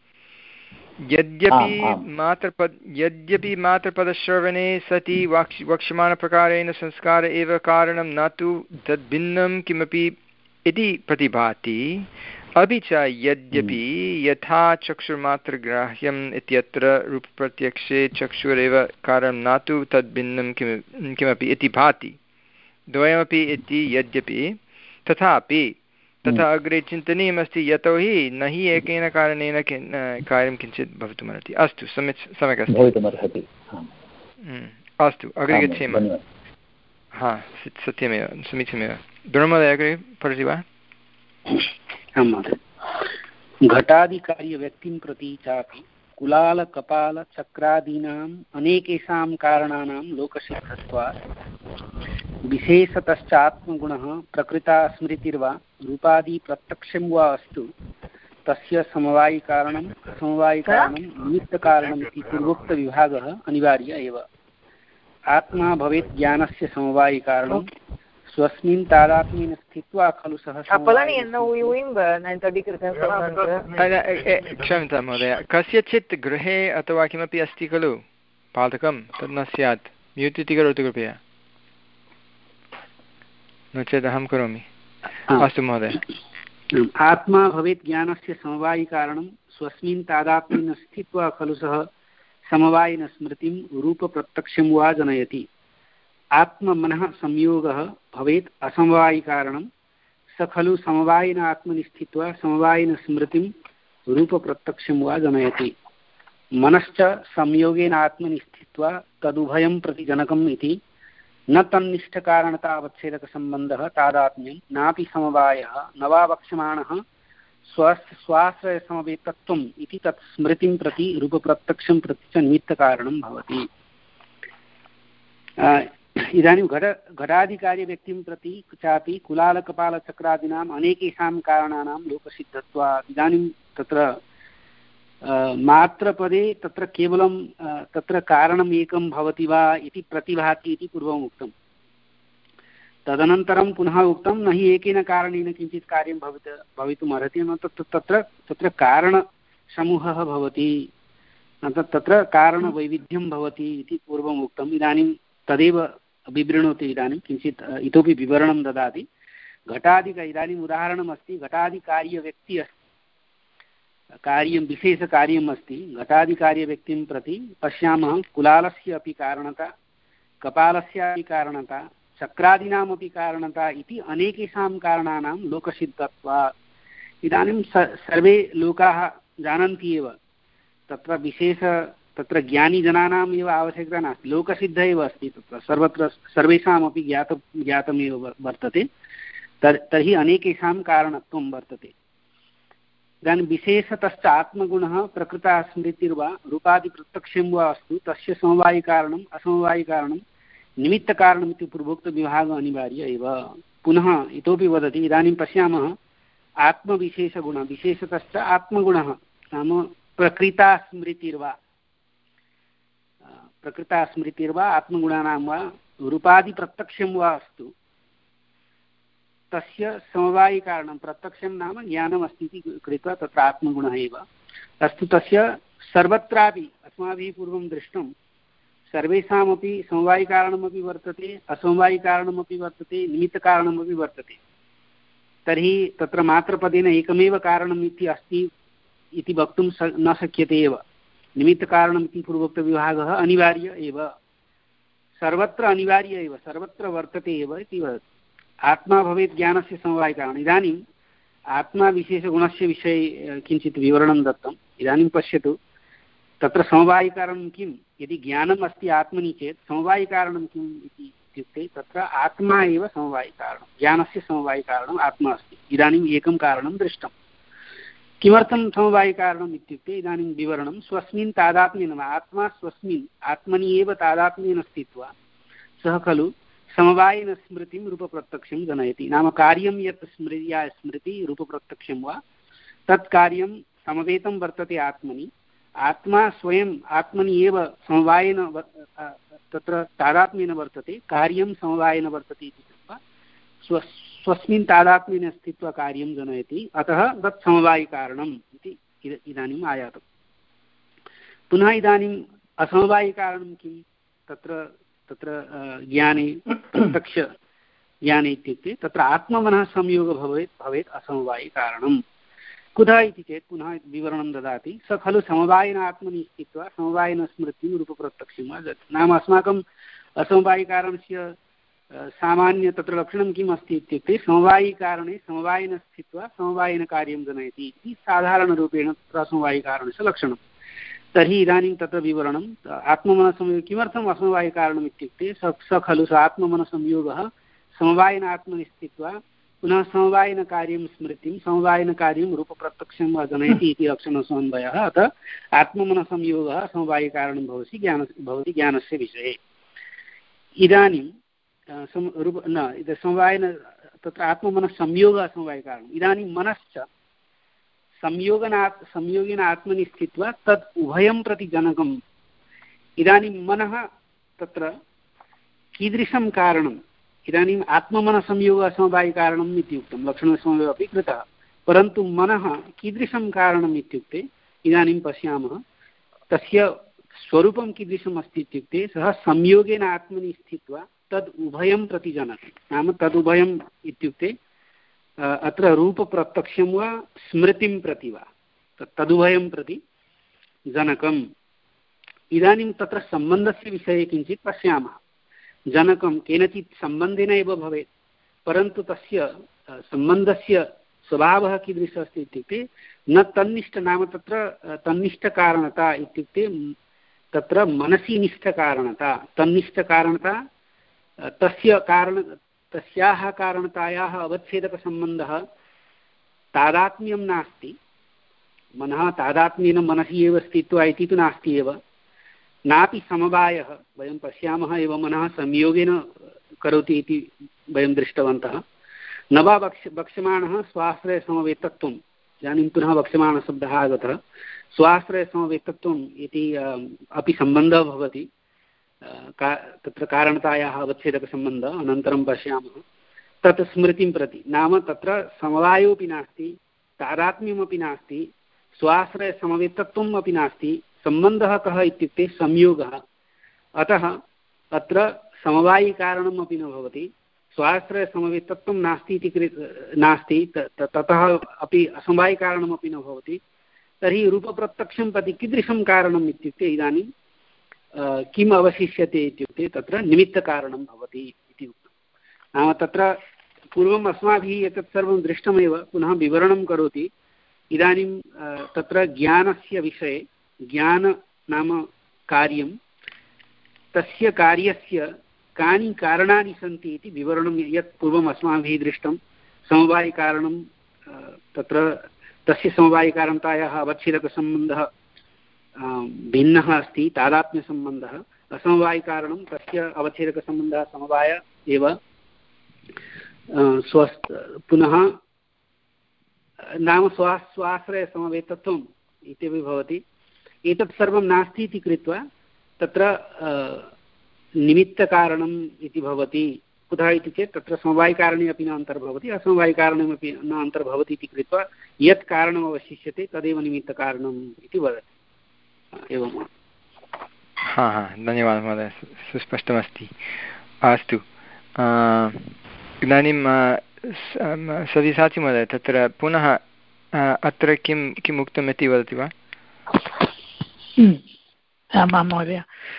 यद्यपि मात्रपद यद्यपि मात्रपदश्रवणे सति वाक् वक्ष्यमाणप्रकारेण संस्कार एव कारणं न तु तद्भिन्नं किमपि इति प्रतिभाति, अपि च यद्यपि यथा चक्षुर्मात्रग्राह्यम् इत्यत्र रूपप्रत्यक्षे चक्षुरेव कारणं न तु तद्भिन्नं किं किमपि इति भाति, द्वयमपि इति यद्यपि तथापि तथा अग्रे चिन्तनीयमस्ति यतोहि न हि एकेन कारणेन कार्यं किञ्चित् भवितुमर्हति। अस्तु सम्यक् सम्यक् अस्ति। अस्तु अग्रे गच्छेम। हा सत्यमेव समीचीनमेव। दुर्महोदय अग्रे पठति वा? आं महोदय। घटादिकार्यव्यक्तिं प्रति चापि कुलालकपालचक्रादीनाम् अनेकेषां कारणानां लोकसिद्धत्वात् विशेषतश्चात्मगुणः प्रकृता स्मृतिर्वा रूपादि प्रत्यक्षं वा अस्तु तस्य समवायिकारणम् असमवायिकारणं निमित्तकारणमिति पूर्वोक्तविभागः अनिवार्य एव। आत्मा भवेत् ज्ञानस्य समवायिकारणं स्वस्मिन् तादात्म्येन स्थित्वा खलु सः क्षम्यतां महोदय, कस्यचित् गृहे अथवा किमपि अस्ति खलु पाठकं तद् न स्यात्। म्यूट् इति करोतु कृपया, नो चेत् अहं करोमि। अस्तु महोदय। आत्मा भवेत् ज्ञानस्य समवायिकारणं स्वस्मिन् तादात्म्येन स्थित्वा खलु सः समवायिन स्मृतिं रूपप्रत्यक्षं वा जनयति। आत्ममनः संयोगः भवेत् असमवायिकारणं स खलु समवायिन आत्मनि स्थित्वा समवायिन स्मृतिं रूपप्रत्यक्षं वा जनयति। मनश्च संयोगेन आत्मनि स्थित्वा तदुभयं प्रति जनकम् इति न तन्निष्ठकारणतावच्छेदकसम्बन्धः तादात्म्यं नापि समवायः न वा वक्ष्यमाणः स्वस्य स्वाश्रयसमवेतत्वम् इति तत् स्मृतिं प्रति रूपप्रत्यक्षं प्रति च निमित्तकारणं भवति। इदानीं घट घटादिकार्यव्यक्तिं प्रति चापि कुलालकपालचक्रादीनाम् अनेकेषां कारणानां लोकसिद्धत्वात्। इदानीं तत्र मात्रपदे तत्र केवलं तत्र कारणम् एकं भवति वा इति प्रतिभाति इति पूर्वम् उक्तं। तदनन्तरं पुनः उक्तं न हि एकेन कारणेन किञ्चित् कार्यं भवित भवितुमर्हति, तत्र तत्र कारणसमूहः भवति, तत्र कारणवैविध्यं भवति इति पूर्वम् उक्तम्। इदानीं तदेव विवृणोति। इदानीं किञ्चित् इतोपि विवरणं ददाति। घटादिक इदानीम् उदाहरणमस्ति, घटादिकार्यव्यक्तिः अस्ति, कार्यं विशेषकार्यम् अस्ति। घटादिकार्यव्यक्तिं प्रति पश्यामः कुलालस्य अपि कारणता, कपालस्यापि कारणता, चक्रादीनामपि कारणता इति अनेकेषां कारणानां लोकसिद्धत्वात्। इदानीं सर्वे लोकाः जानन्ति एव, तत्र विशेष तत्र ज्ञानीजनानाम् एव आवश्यकता नास्ति, लोकसिद्ध एव अस्ति, तत्र सर्वत्र सर्वेषामपि ज्ञात ज्ञातमेव वर्तते। तर् तर्हि अनेकेषां कारणत्वं वर्तते। इदानीं विशेषतश्च आत्मगुणः प्रकृता स्मृतिर्वा रूपादिप्रत्यक्षं वा अस्तु तस्य समवायिकारणम् असमवायिकारणं निमित्तकारणमिति पूर्वोक्तविभागः अनिवार्य एव। पुनः इतोपि वदति, इदानीं पश्यामः आत्मविशेषगुणः, विशेषतश्च आत्मगुणः नाम प्रकृता स्मृतिर्वा प्रकृता स्मृतिर्वा आत्मगुणानां वा रूपादिप्रत्यक्षं वा अस्तु, तस्य समवायिकारणं प्रत्यक्षं नाम ज्ञानमस्ति इति कृत्वा तत्र आत्मगुणः एव अस्तु। तस्य सर्वत्रापि अस्माभिः पूर्वं दृष्टं सर्वेषामपि समवायिकारणमपि वर्तते, असमवायिकारणमपि वर्तते, निमित्तकारणमपि वर्तते। तर्हि तत्र मात्रपदेन एकमेव कारणम् इति अस्ति इति वक्तुं न शक्यते एव। निमित्तकारणम् इति पूर्वोक्तविभागः अनिवार्य एव, सर्वत्र अनिवार्य एव, सर्वत्र वर्तते एव इति वदति। आत्मा भवेत् ज्ञानस्य समवायिकारणम्। इदानीम् आत्मा विशेषगुणस्य विषये किञ्चित् विवरणं दत्तम्। इदानीं पश्यतु, तत्र समवायिकारणं किं? यदि ज्ञानम् अस्ति आत्मनि चेत् समवायिकारणं किम् इति इत्युक्ते तत्र आत्मा एव समवायिकारणं, ज्ञानस्य समवायिकारणम् आत्मा अस्ति। इदानीम् एकं कारणं दृष्टं। किमर्थं समवायिकारणम् इत्युक्ते इदानीं विवरणं स्वस्मिन् तादात्म्येन, आत्मा स्वस्मिन् आत्मनि एव तादात्म्येन स्थित्वा सः खलु समवायेन स्मृतिं रूपप्रत्यक्षं जनयति। नाम कार्यं यत् स्मृति या स्मृति रूपप्रत्यक्षं वा तत् कार्यं समवेतं वर्तते आत्मनि। आत्मा स्वयम् आत्मनि एव समवायेन तत्र तादात्म्येन वर्तते, कार्यं समवायेन वर्तते इति कृत्वा स्व स्वस्मिन् तादात्म्येन स्थित्वा कार्यं जनयति। अतः तत् समवायिकारणम् इति इदानीम् आयातम्। पुनः इदानीम् असमवायिकारणं किं? तत्र तत्र ज्ञाने प्रत्यक्ष ज्ञाने इत्युक्ते तत्र आत्ममनः संयोगः भवेत् भवेत् असमवायिकारणम्। कुतः इति चेत् पुनः विवरणं ददाति, स खलु समवायेन आत्मनि स्थित्वा समवायेन स्मृतिं रूपप्रत्यक्षं वा ददाति। नाम अस्माकम् असमवायिकारणस्य सामान्य तत्र लक्षणं किम् अस्ति इत्युक्ते समवायिकारणे समवायेन स्थित्वा समवायेन कार्यं जनयति इति साधारणरूपेण तत्र असमवायिकारणस्य लक्षणं। तर्हि इदानीं तत्र विवरणम् आत्ममनसंयोगः किमर्थम् असमवायिकारणम् इत्युक्ते स स खलु स आत्ममनसंयोगः समवायेन आत्मनि स्थित्वा पुनः समवायेन कार्यं स्मृतिं समवायेन कार्यं रूपप्रत्यक्षं वा जनयति इति लक्षणसमन्वयः। अतः आत्ममनसंयोगः समवायिकारणं भवति ज्ञान भवति ज्ञानस्य विषये। इदानीं रूप न समवायेन तत्र आत्ममनसंयोगः समवायिकारणम्। इदानीं मनश्च संयोगना संयोगेन आत्मनि स्थित्वा तत् उभयं प्रति जनकम्। इदानीं मनः तत्र कीदृशं कारणम्? इदानीम् आत्ममनसंयोगः समवायिकारणम् इति उक्तं, लक्षणसमवायः अपि कृतः, परन्तु मनः कीदृशं कारणम् इत्युक्ते इदानीं पश्यामः तस्य स्वरूपं कीदृशम् अस्ति इत्युक्ते सः संयोगेन आत्मनि स्थित्वा तद् उभयं प्रति जनकं। नाम तदुभयम् इत्युक्ते अत्र रूपप्रत्यक्षं वा स्मृतिं प्रति वा तदुभयं प्रति जनकम्। इदानीं तत्र सम्बन्धस्य विषये किञ्चित् पश्यामः। जनकं केनचित् सम्बन्धेन एव भवेत्, परन्तु तस्य सम्बन्धस्य स्वभावः कीदृशः अस्ति इत्युक्ते न तन्निष्ठ, नाम तत्र तन्निष्ठकारणता इत्युक्ते तत्र मनसि निष्ठकारणता, तन्निष्ठकारणता तस्य कारण तस्याः कारणतायाः अवच्छेदकसम्बन्धः तादात्म्यं नास्ति। मनः तादात्म्येन मनसि एव स्थित्वा इति तु नास्ति एव, नापि समवायः। वयं पश्यामः एव मनः संयोगेन करोति इति वयं दृष्टवन्तः। न वा वक्ष वक्ष्यमाणः स्वाश्रयसमवेतत्वम्, इदानीं पुनः वक्ष्यमाणशब्दः आगतः, स्वाश्रयसमवेतत्वम् इति अपि सम्बन्धः भवति, का तत्र कारणतायाः अवच्छेदकसम्बन्धः। अनन्तरं पश्यामः तत् स्मृतिं प्रति, नाम तत्र समवायोऽपि नास्ति, तादात्म्यमपि नास्ति, स्वाश्रयसमवेतत्वम् अपि नास्ति, सम्बन्धः कः इत्युक्ते संयोगः। अतः अत्र समवायिकारणम् अपि न भवति, स्वाश्रयसमवेतत्वं नास्ति इति नास्ति, ततः अपि असमवायिकारणमपि न भवति। तर्हि रूपप्रत्यक्षं प्रति कीदृशं कारणम् इत्युक्ते इदानीं किम् अवशिष्यते इत्युक्ते तत्र निमित्तकारणं भवति इति उक्तं। नाम तत्र पूर्वम् अस्माभिः एतत् सर्वं दृष्टमेव, पुनः विवरणं करोति। इदानीं तत्र ज्ञानस्य विषये, ज्ञान नाम कार्यं, तस्य कार्यस्य कानि कारणानि सन्ति इति विवरणं यत् पूर्वम् अस्माभिः दृष्टं। समवायिकारणं तत्र तस्य समवायिकारणतायाः अवच्छेदकसम्बन्धः भिन्नः अस्ति, तादात्म्यसम्बन्धः। असमवायिकारणं तस्य समवायस्य अवच्छेदकसम्बन्धः समवाय एव स्व पुनः नाम स्वा स्वाश्रयसमवेतत्वम् इत्यपि भवति। एतत् सर्वं नास्ति इति कृत्वा तत्र निमित्तकारणम् इति भवति। कुतः इति चेत् तत्र समवायिकारणे अपि न अन्तर्भवति, असमवायिकारणमपि न अन्तर्भवति इति कृत्वा यत् कारणम् अवशिष्यते तदेव निमित्तकारणम् इति वदति। एवं। हा हा धन्यवादः महोदय, सुस्पष्टमस्ति। अस्तु, इदानीं सव्यसाची महोदय, तत्र पुनः अत्र किं किम् उक्तम् इति वदति वा? आमां महोदय,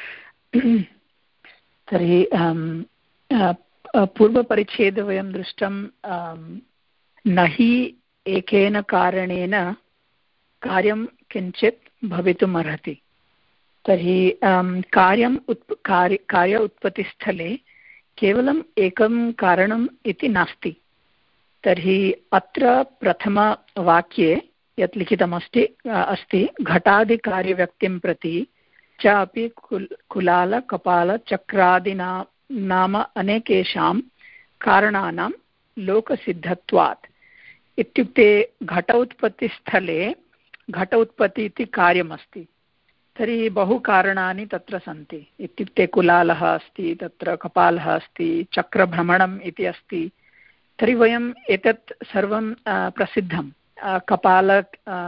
तर्हि पूर्वपरिच्छेदे वयं दृष्टं न हि एकेन कारणेन कार्यं किञ्चित् भवितुम् अर्हति। तर्हि कार्यम् उत्प कार्य कार्य उत्पत्तिस्थले केवलम् एकं कारणम् इति नास्ति। तर्हि अत्र प्रथमवाक्ये यत् लिखितमस्ति अस्ति घटादिकार्यव्यक्तिं प्रति च अपि कुल कुलाल कपाल चक्रादिना नाम अनेकेषां कारणानां लोकसिद्धत्वात्। इत्युक्ते घट उत्पत्तिस्थले घट उत्पत्ति इति कार्यमस्ति, तर्हि बहु कारणानि तत्र सन्ति। इत्युक्ते कुलालः अस्ति, तत्र कपालः अस्ति, चक्रभ्रमणम् इति अस्ति। तर्हि वयम् एतत् सर्वं प्रसिद्धं कपाल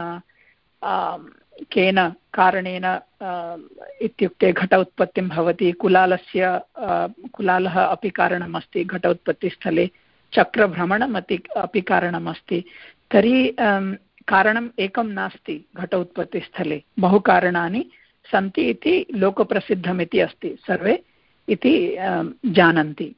केन कारणेन इत्युक्ते घट उत्पत्तिं भवति, कुलालस्य कुलालः अपि कारणमस्ति घट उत्पत्तिस्थले, चक्रभ्रमणम् अपि अपि कारणमस्ति। तर्हि कारणम् एकं नास्ति घट उत्पत्तिस्थले, बहु कारणानि सन्ति इति लोकप्रसिद्धमिति अस्ति, सर्वे इति जानन्ति।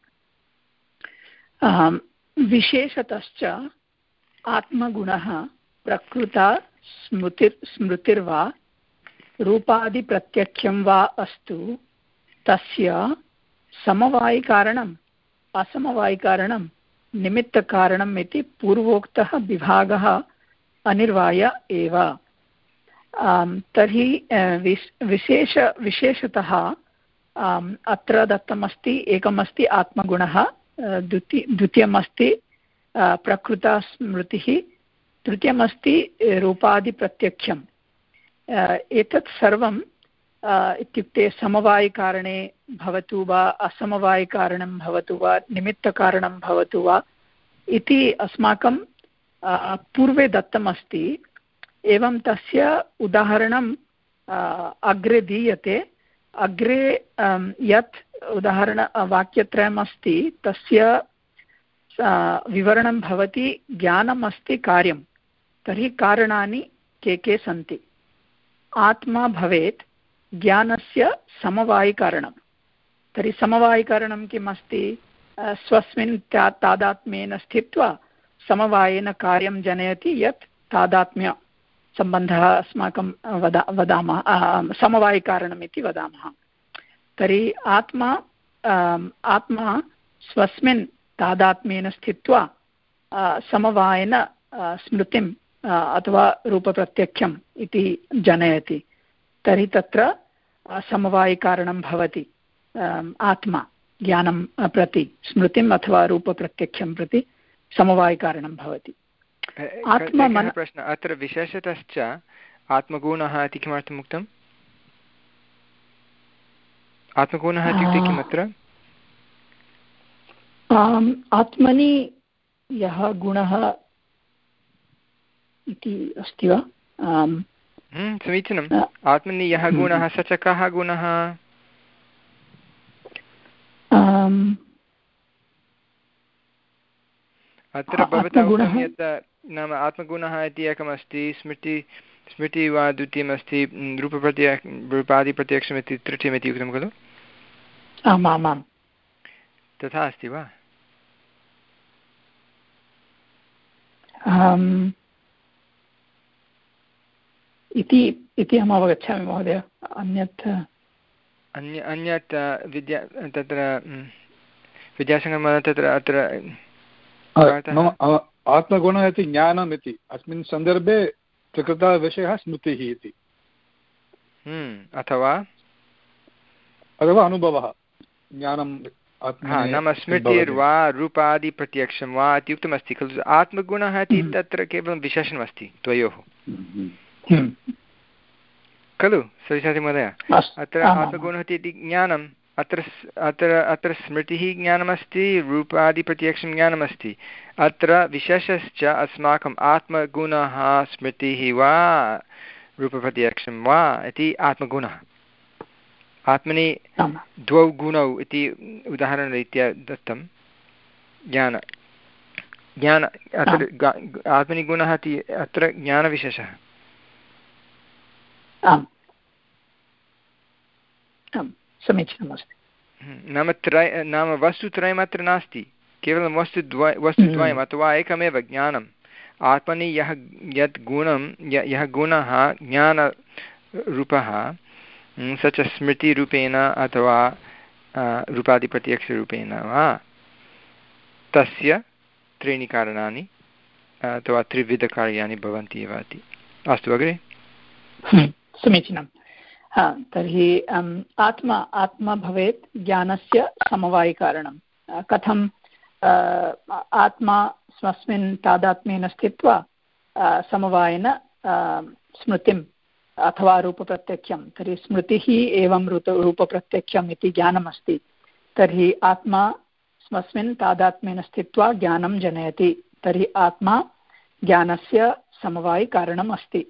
विशेषतश्च आत्मगुणः प्रकृता स्मृतिर् स्मृतिर्वा रूपादिप्रत्यक्षं वा अस्तु तस्य समवायिकारणम् असमवायिकारणं निमित्तकारणम् इति पूर्वोक्तः विभागः अनिर्वाय एव। तर्हि विशेष विशेषतः अत्र दत्तमस्ति, एकमस्ति आत्मगुणः, द्वितीय द्वितीयमस्ति प्रकृता स्मृतिः, तृतीयमस्ति रूपादिप्रत्यक्षम्। एतत् सर्वं इत्युक्ते समवायिकारणे भवतु वा असमवायिकारणं भवतु वा निमित्तकारणं भवतु वा इति अस्माकं पूर्वे दत्तमस्ति। एवं तस्य उदाहरणं अग्रे दीयते। अग्रे यत् उदाहरण वाक्यत्रयम् अस्ति तस्य विवरणं भवति। ज्ञानम् अस्ति कार्यं, तर्हि कारणानि के के सन्ति। आत्मा भवेत् ज्ञानस्य समवायिकारणं। तर्हि समवायिकारणं किम् अस्ति? स्वस्मिन् तादात्म्येन स्थित्वा समवायेन कार्यं जनयति, यत् तादात्म्यसम्बन्धः अस्माकं वदा वदामः समवायिकारणम् इति वदामः। तर्हि आत्मा आत्मा स्वस्मिन् तादात्म्येन स्थित्वा समवायेन स्मृतिं अथवा रूपप्रत्यक्षम् इति जनयति। तर्हि तत्र समवायिकारणं भवति आत्मा ज्ञानं प्रति, स्मृतिम् अथवा रूपप्रत्यक्षं प्रति समवायिकारणं भवति। आत्मा प्रश्नः अत्र विशेषतश्च आत्मगुणः इति किमर्थम् उक्तम्? आत्मगुणः इत्युक्ते किम् अत्र? आत्मनि यः गुणः इति अस्ति वा? समीचीनम्। आत्मनि यः गुणः स च कः गुणः? अत्र भवता उक्तं यत् नाम आत्मगुणः इति एकमस्ति, स्मृति स्मृति वा द्वितीयमस्ति, रूपप्रत्य रूपादिप्रत्यक्षमिति तृतीयमिति उक्तं खलु? आमामां तथा अस्ति वा? इति इति अहम् अवगच्छामि महोदय। अन्यत् अन्य अन्यत् विद्या तत्र विद्यासङ्गमः तत्र अत्र आत्मगुणः इति ज्ञानम् इति, अस्मिन् सन्दर्भे प्रकृतविषयः स्मृतिः इति, अथवा अथवा अनुभवः ज्ञानं नाम स्मृतिर्वा रूपादिप्रत्यक्षं वा इत्युक्तमस्ति खलु आत्मगुणः इति तत्र केवलं विशेषणमस्ति द्वयोः खलु सरस्वतीमहोदय अत्र आत्मगुणः इति ज्ञानम् अत्र अत्र अत्र स्मृतिः ज्ञानमस्ति रूपादिप्रत्यक्षं ज्ञानमस्ति अत्र विशेषश्च अस्माकम् आत्मगुणः स्मृतिः वा रूपप्रत्यक्षं वा इति आत्मगुणः आत्मनि द्वौ गुणौ इति उदाहरणरीत्या दत्तं ज्ञान ज्ञान अत्र आत्मनि गुणः इति अत्र ज्ञानविशेषः आम् आम् समीचीनमस्ति नाम त्रय नाम वस्तुत्रयम् अत्र नास्ति केवलं वस्तुद्वय वस्तुद्वयम् अथवा एकमेव ज्ञानम् आत्मनि यः यत् गुणं यः गुणः ज्ञानरूपः स च स्मृतिरूपेण अथवा रूपादिप्रत्यक्षरूपेण वा तस्य त्रीणि कारणानि अथवा त्रिविधकार्याणि भवन्ति एव इति अस्तु अग्रे समीचीनं तर्हि आत्मा आत्मा भवेत् ज्ञानस्य समवायिकारणं कथं आत्मा स्वस्मिन् तादात्म्येन स्थित्वा समवायेन स्मृतिम् अथवा रूपप्रत्यक्षं तर्हि स्मृतिः एवं रूप रूपप्रत्यक्षम् इति ज्ञानमस्ति तर्हि आत्मा स्वस्मिन् तादात्म्येन स्थित्वा ज्ञानं जनयति तर्हि आत्मा ज्ञानस्य समवायिकारणम् अस्ति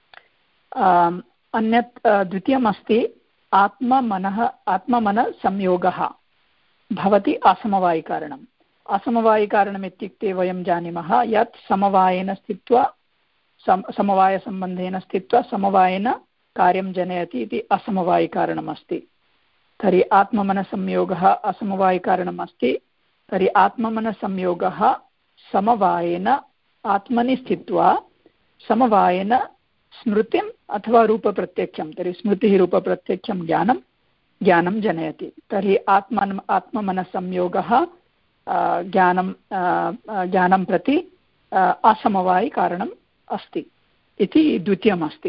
अन्यत् द्वितीयमस्ति आत्ममनः आत्ममनसंयोगः भवति असमवायिकारणम् असमवायिकारणम् इत्युक्ते वयं जानीमः यत् समवायेन स्थित्वा सम समवायसम्बन्धेन स्थित्वा समवायेन कार्यं जनयति इति असमवायिकारणम् अस्ति तर्हि आत्ममनसंयोगः असमवायिकारणम् अस्ति तर्हि आत्ममनसंयोगः समवायेन आत्मनि स्थित्वा समवायेन स्मृतिम् अथवा रूपप्रत्यक्षं तर्हि स्मृतिः रूपप्रत्यक्षं ज्ञानं ज्ञानं जनयति तर्हि आत्मन आत्ममनसंयोगः ज्ञानं ज्ञानं प्रति असमवायिकारणम् अस्ति इति द्वितीयमस्ति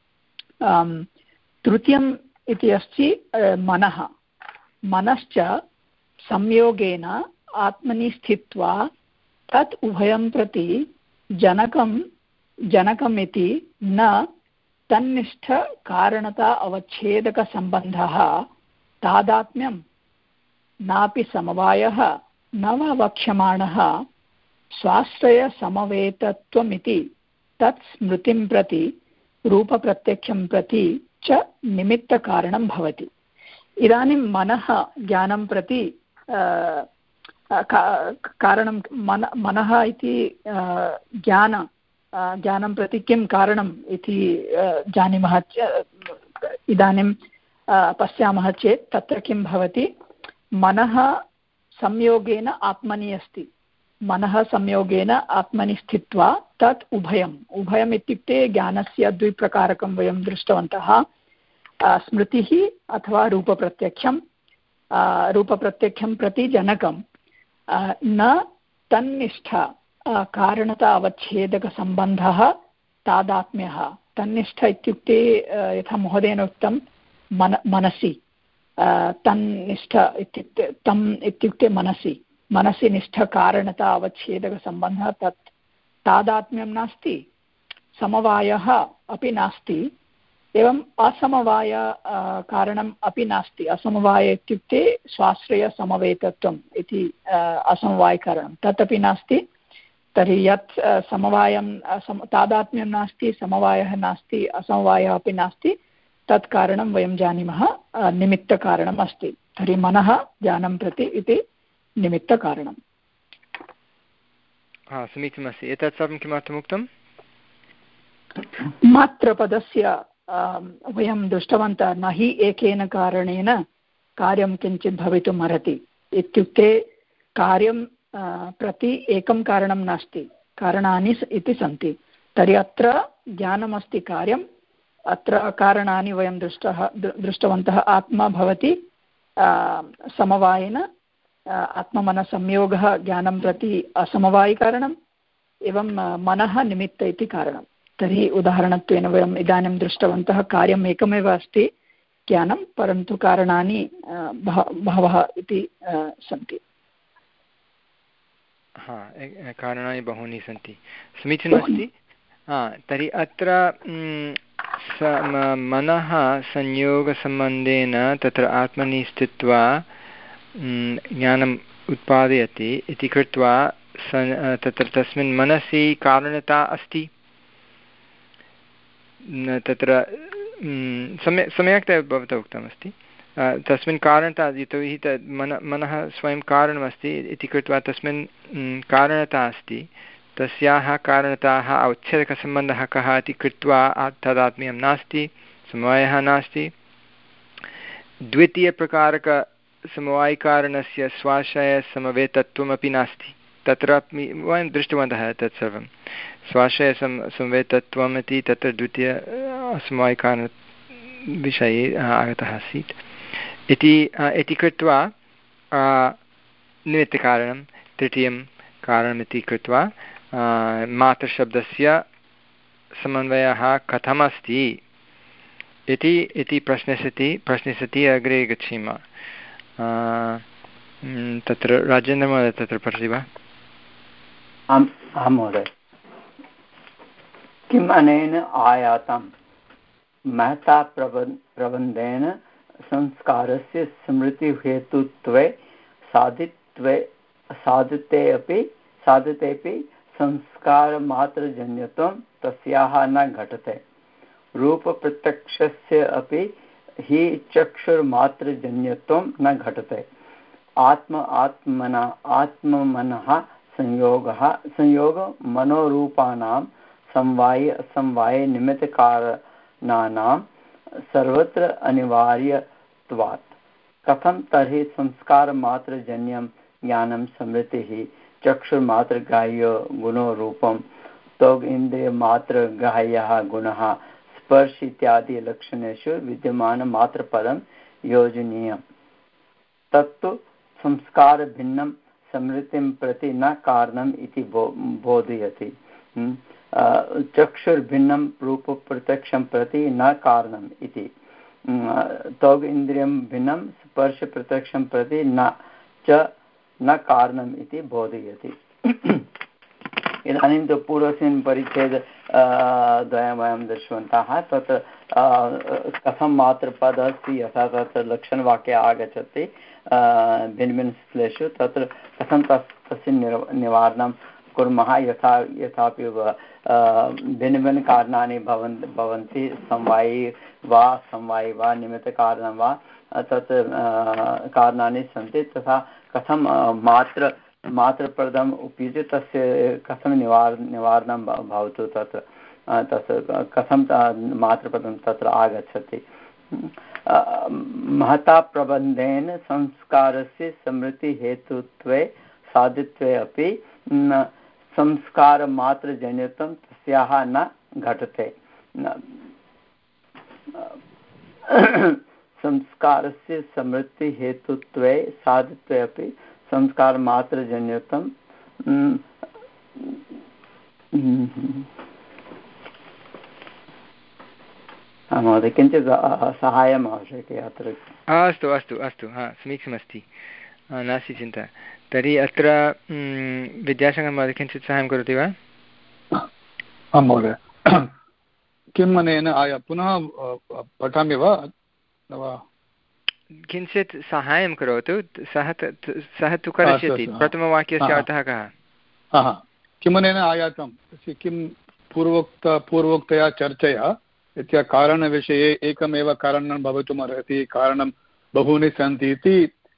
तृतीयम् इति अस्ति मनः मनश्च संयोगेन आत्मनि स्थित्वा तत् उभयं प्रति जनकं जनकम् इति न तन्निष्ठकारणता अवच्छेदकसम्बन्धः तादात्म्यं नापि समवायः न वा वक्ष्यमाणः स्वाश्रयसमवेतत्वमिति तत् स्मृतिं प्रति रूपप्रत्यक्षं प्रति च निमित्तकारणं भवति इदानीं मनः ज्ञानं प्रति कारणं मन मनः इति ज्ञान ज्ञानं प्रति किं कारणम् इति जानीमः इदानीं पश्यामः चेत् तत्र किं भवति मनः संयोगेन आत्मनि अस्ति मनः संयोगेन आत्मनि स्थित्वा तत् उभयम् उभयम् इत्युक्ते ज्ञानस्य द्विप्रकारकं वयं दृष्टवन्तः स्मृतिः अथवा रूपप्रत्यक्षं रूपप्रत्यक्षं प्रति जनकं न तन्निष्ठ कारणता अवच्छेदकसम्बन्धः तादात्म्यः तन्निष्ठ इत्युक्ते यथा महोदयेन उक्तं मन मनसि तन्निष्ठ इत्युक्ते तम् इत्युक्ते मनसि मनसि निष्ठकारणता अवच्छेदकसम्बन्धः तत् तादात्म्यं नास्ति समवायः अपि नास्ति एवम् असमवाय कारणम् अपि नास्ति असमवाय इत्युक्ते स्वाश्रयसमवेतत्वम् इति असमवायकारणं तदपि नास्ति तर्हि यत् समवायं तादात्म्यं नास्ति समवायः नास्ति असमवायः अपि नास्ति तत् कारणं वयं जानीमः निमित्तकारणम् अस्ति तर्हि मनः ज्ञानं प्रति इति निमित्तकारणम् हा समीचीनमस्ति एतत् सर्वं किमर्थमुक्तं मात्रपदस्य वयं दृष्टवन्तः न हि एकेन कारणेन कार्यं किञ्चित् भवितुम् अर्हति इत्युक्ते कार्यं प्रति एकं कारणं नास्ति कारणानि इति सन्ति तर्हि अत्र ज्ञानमस्ति कार्यम् अत्र कारणानि वयं दृष्टः दृष्टवन्तः आत्मा भवति समवायेन आत्ममनसंयोगः ज्ञानं प्रति असमवायिकारणम् एवं मनः निमित्त इति कारणं तर्हि उदाहरणत्वेन वयम् इदानीं दृष्टवन्तः कार्यम् एकमेव अस्ति ज्ञानं परन्तु कारणानि बहवः इति सन्ति। हा, कारणानि बहूनि सन्ति, समीचीनमस्ति। हा, तर्हि अत्र मनः संयोगसम्बन्धेन तत्र आत्मनि स्थित्वा ज्ञानम् उत्पादयति इति कृत्वा तत्र तस्मिन् मनसि कारणता अस्ति। तत्र सम्यक् सम्यक्तया भवता उक्तमस्ति, तस्मिन् कारणता, यतोहि तद् मन मनः स्वयं कारणमस्ति इति कृत्वा तस्मिन् कारणता अस्ति। तस्याः कारणताः औच्छेदकसम्बन्धः कः इति कृत्वा तदात्म्यं नास्ति, समवायः नास्ति। द्वितीयप्रकारकसमवायिकारणस्य स्वाश्रयसमवेतत्वमपि नास्ति। तत्र वयं दृष्टवन्तः तत्सर्वं स्वाश्रयसम समवेतत्वम् इति तत्र द्वितीय समवायिकारणविषये आगतः आसीत् इति इति कृत्वा निमित्तकारणं तृतीयं कारणमिति कृत्वा मातृशब्दस्य समन्वयः कथमस्ति इति इति प्रश्नसति प्रश्नसति अग्रे गच्छेम। तत्र राजेन्द्रमहोदय तत्र पठति वा? आम् आं महोदय। किम् अनेन आयातं महता प्रबन् प्रबन्धेन संस्कारस्य स्मृतिहेतुत्वे साधित्वे साधिते अपि साधितेपि संस्कारमात्रजन्यत्वं तस्याः न घटते। रूपप्रत्यक्षस्य अपि हि चक्षुर्मात्रजन्यत्वं न घटते। आत्म आत्मना आत्ममनः संयोगः संयोग मनोरूपाणां समवाय असमवाय निमित्तकारणानां सर्वत्र अनिवार्यत्वात्। कथं तर्हि संस्कारमात्रजन्यं ज्ञानं स्मृतिः चक्षुर्मात्रग्राह्य गुणो रूपं त्वग् इन्द्रियमात्रग्राह्यः गुणः स्पर्श इत्यादि लक्षणेषु विद्यमानमात्रपदं योजनीयं। तत्तु संस्कारभिन्नं स्मृतिं प्रति न कारणम् इति बो बोधयति। चक्षुर्भिन्नं रूपप्रत्यक्षं प्रति न कारणम् इति। त्वग् इन्द्रियं भिन्नं स्पर्शप्रत्यक्षं प्रति न च न कारणम् इति बोधयति। इदानीं तु पूर्वस्मिन् परिच्छेद द्वयं वयं दृष्टवन्तः। तत् कथं मात्रपद अस्ति, यथा तत्र लक्षणवाक्ये आगच्छति भिन्नभिन्नस्थलेषु, तत्र कथं तस् तस्य निवारणं कुर्मः। यथा यथापि भिन्नभिन्नकारणानि भवन् भवन्ति समवायि वा समवायि वा निमित्तकारणं वा तत् कारणानि सन्ति, तथा कथं मात्र मात्रपदम् उपयुज्य तस्य कथं निवार निवारणं भवतु, तत्र तस्य कथं मात्रपदं तत्र आगच्छति। महता प्रबन्धेन संस्कारस्य स्मृतिहेतुत्वे साधित्वे अपि संस्कारमात्रजन्यत्वं तस्याः न घटते। संस्कारस्य स्मृतिहेतुत्वे साधित्वे अपि संस्कारमात्रजन्यत्वं महोदय किञ्चित् साहाय्यम् आवश्यकम् अत्र। अस्तु अस्तु अस्तु, हा समीचीनमस्ति, नास्ति चिन्ता। तर्हि अत्र विद्यासागरः महोदय किञ्चित् साहाय्यं करोति वा? आं महोदय। किम् अनेन आया पुनः पठामि वा? किञ्चित् साहाय्यं करोतु। सः सः तु करिष्यति। प्रथमवाक्यस्य अर्थः कः? किमनेन आयातं किं पूर्वोक्त पूर्वोक्तया चर्चया इत्या कारणविषये एकमेव कारणं भवितुमर्हति, कारणं बहूनि सन्ति इति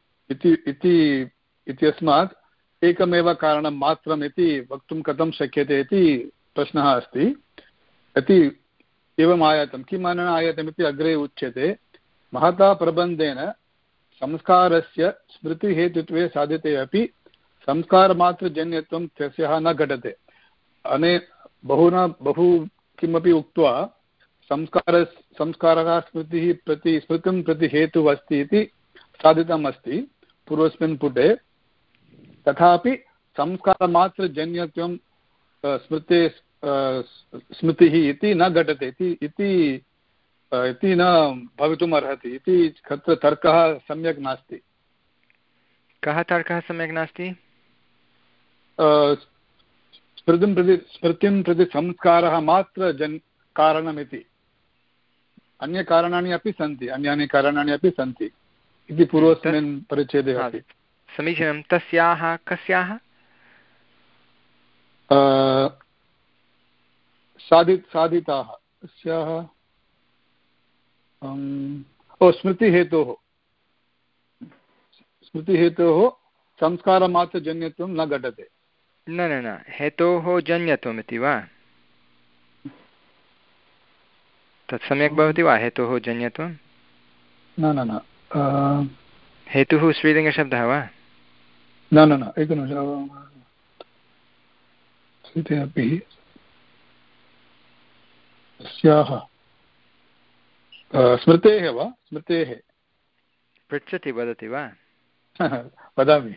इत्यस्मात् एकमेव कारणं मात्रम् इति वक्तुं कथं शक्यते इति प्रश्नः अस्ति। इति एवम् आयातं किम् अनेन आयातमिति अग्रे उच्यते। महता प्रबन्धेन संस्कारस्य स्मृतिहेतुत्वे साधिते अपि संस्कारमात्रजन्यत्वं तस्याः न घटते। अने बहुना बहु किमपि उक्त्वा संस्कार संस्कारः स्मृतिः प्रति स्मृतिं प्रति हेतुः अस्ति इति साधितम् अस्ति पूर्वस्मिन् पुटे। तथापि संस्कारमात्रजन्यत्वं स्मृते स्मृतिः इति न घटते इति इति न भवितुम् अर्हति इति तत्र तर्कः सम्यक् नास्ति। कः तर्कः सम्यक् नास्ति? स्मृतिं प्रति स्मृतिं प्रति संस्कारः मात्र जन् कारणमिति, अन्यकारणानि अपि सन्ति, अन्यानि कारणानि अपि सन्ति इति पूर्वस्मिन् परिच्छेदे अस्ति। समीचीनं। तस्याः कस्याः? साधि साधिताः तस्याः ओ स्मृतिहेतोः स्मृतिहेतोः संस्कारमात्रजन्यत्वं न घटते। न न न हेतोः जन्यत्वमिति वा? तत् सम्यक् भवति वा हेतोः जन्यत्वं? न न न हेतुः स्त्रीलिङ्गशब्दः वा? न न न एकनिमिषम् अपि तस्याः स्मृतेः वा? स्मृतेः पृच्छति वदति वा? वदामि।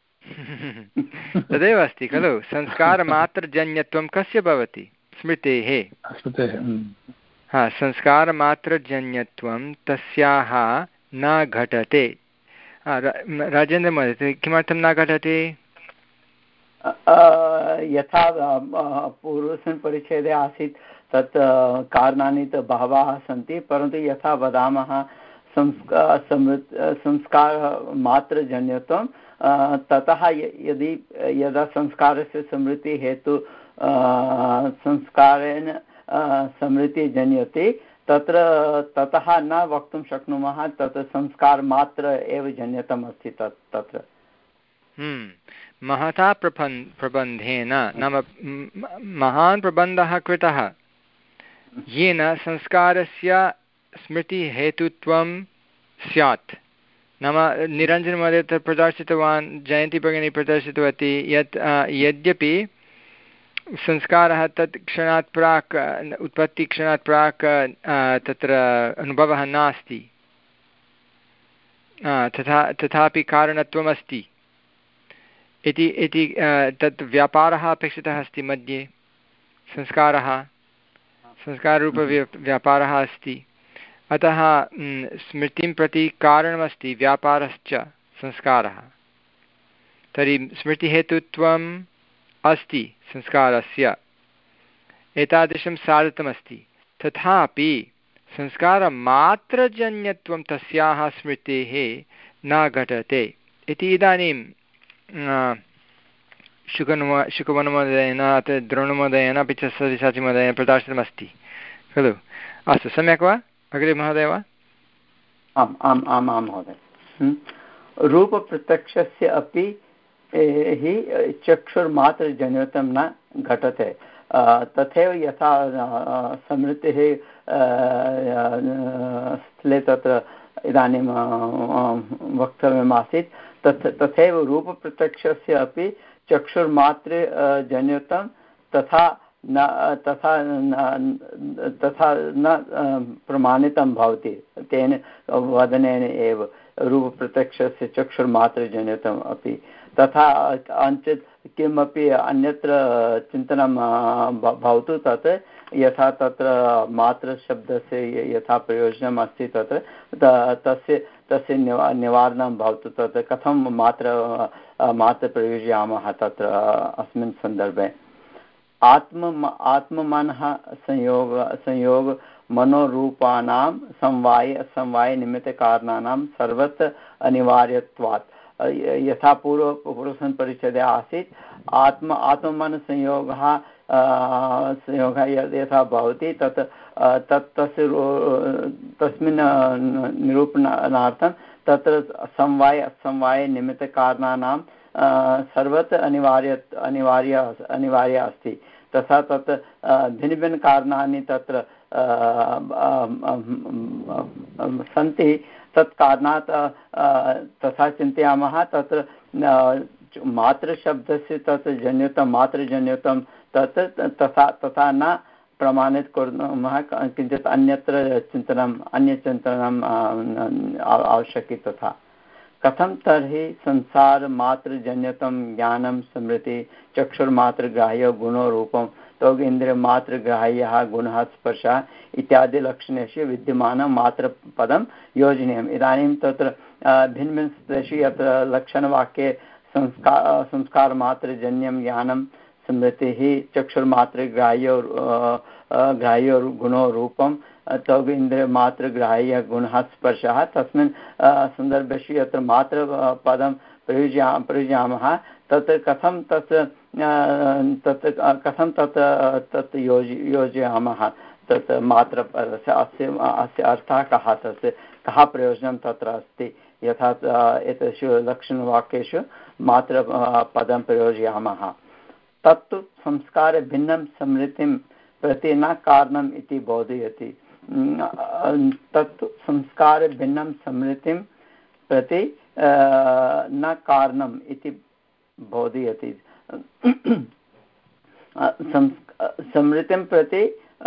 तदेव अस्ति खलु, संस्कारमात्रजन्यत्वं कस्य भवति? स्मृतेः। स्मृतेः हा, संस्कारमात्रजन्यत्वं तस्याः न घटते। राजेन्द्रमहोदय, किमर्थं न घटते? यथा पूर्वस्मिन् परिच्छेदे आसीत् तत् कारणानि तु बहवः सन्ति, परन्तु यथा वदामः संस्कार संस्कारमात्रजन्यत्वं ततः यदि यदा संस्कारस्य स्मृतिः हेतु संस्कारेण स्मृतिः जन्यते तत्र ततः न वक्तुं शक्नुमः तत् संस्कारमात्र एव जन्यतम् अस्ति तत् तत्र। महता प्रबन् प्रबन्धेन नाम महान् प्रबन्धः कृतः येन संस्कारस्य स्मृतिहेतुत्वं स्यात्। नाम निरञ्जनमहोदय तत् प्रदर्शितवान्, जयन्ती भगिनी प्रदर्शितवती यत् यद्यपि संस्कारः तत् क्षणात् प्राक् उत्पत्तिक्षणात् प्राक् तत्र अनुभवः नास्ति, तथा तथापि कारणत्वम् अस्ति इति इति तत् व्यापारः अपेक्षितः अस्ति मध्ये। संस्कारः संस्काररूपव्यापारः अस्ति, अतः स्मृतिं प्रति कारणमस्ति व्यापारश्च संस्कारः। तर्हि स्मृतिहेतुत्वम् अस्ति संस्कारस्य, एतादृशं साधितमस्ति। तथापि संस्कारमात्रजन्यत्वं तस्याः स्मृतेः न घटते इति इदानीं शुकनुम शुकवनमहोदयेन अत्र द्रोणमहोदयेन अपि च सव्यसाचिमहोदयेन प्रदर्शितमस्ति खलु। अस्तु, सम्यक् वा? अग्रे महोदय वा? आम् आम् आम् आं महोदय। रूपप्रत्यक्षस्य अपि हि चक्षुर्मात्रजन्यत्वं न घटते। तथैव यथा स्मृतिः स्थले तत्र इदानीं वक्तव्यमासीत् तत् तथैव रूपप्रत्यक्षस्य अपि चक्षुर्मात्रे जन्यत्वं तथा न तथा तथा न प्रमाणितं भवति तेन वदनेन एव रूपप्रत्यक्षस्य चक्षुर्मात्रजन्यत्वम् अपि। तथा अन्चित् किमपि अन्यत्र चिन्तनं भवतु तत् यथा तत्र मात्रशब्दस्य यथा प्रयोजनम् अस्ति तत्र तस्य तस्य निवारणं भवतु तत् कथं मात्र मात्र प्रयोजयामः तत्र अस्मिन् सन्दर्भे। आत्म आत्ममनः संयोग संयोग मनोरूपाणां समवाय असमवाय निमित्तकारणानां सर्वत्र अनिवार्यत्वात्। यथा पूर्व पूर्वस्मिन् परिच्छेदे आसीत् आत्म आत्ममनसंयोगः संयोगः यथा भवति तत् तत् तस्य तस्मिन् निरूपणार्थं तत्र समवाय असमवाय निमित्तकारणानां सर्वत्र अनिवार्य अनिवार्य अनिवार्य अस्ति। तथा तत् भिन्नभिन्नकारणानि तत्र सन्ति। तत् कारणात् तथा चिन्तयामः तत्र मात्रशब्दस्य तत् जन्यत्वं मात्रजन्यत्वं तत् तथा तथा न प्रमाणित कुर्मः, किञ्चित् अन्यत्र चिन्तनम् अन्यचिन्तनम् आवश्यकी तथा। कथं तर्हि संसारमात्रजन्यतं ज्ञानं स्मृति चक्षुर्मात्रग्राह्य गुणो रूपं त्वगिन्द्रियमात्रग्राह्यः गुणः स्पर्शः इत्यादिलक्षणेषु विद्यमानं मात्रपदं योजनीयम्। इदानीं तत्र भिन्नभिन्नस्थलेषु यत्र लक्षणवाक्ये संस्कार संस्कारमात्रजन्यं ज्ञानं स्मृतिः चक्षुर्मात्रग्राह्यो ग्राह्यो गुणो रूपं तव इन्द्रियमात्रग्राह्य गुणः स्पर्शः तस्मिन् सन्दर्भेषु यत्र मात्रपदं प्रयुज्या प्रयुज्यामः तत् कथं तत् तत् कथं तत् तत् योज योजयामः तत् मात्रपदस्य अस्य अस्य अर्थः कः तस्य कः प्रयोजनं तत्र अस्ति यथा एतेषु लक्षणवाक्येषु मात्रपदं प्रयोजयामः। तत्तु संस्कारभिन्नं स्मृतिं प्रति न कारणम् इति बोधयति। तत्तु संस्कारभिन्नं स्मृतिं प्रति न कारणम् इति बोधयति। स्मृतिं प्रति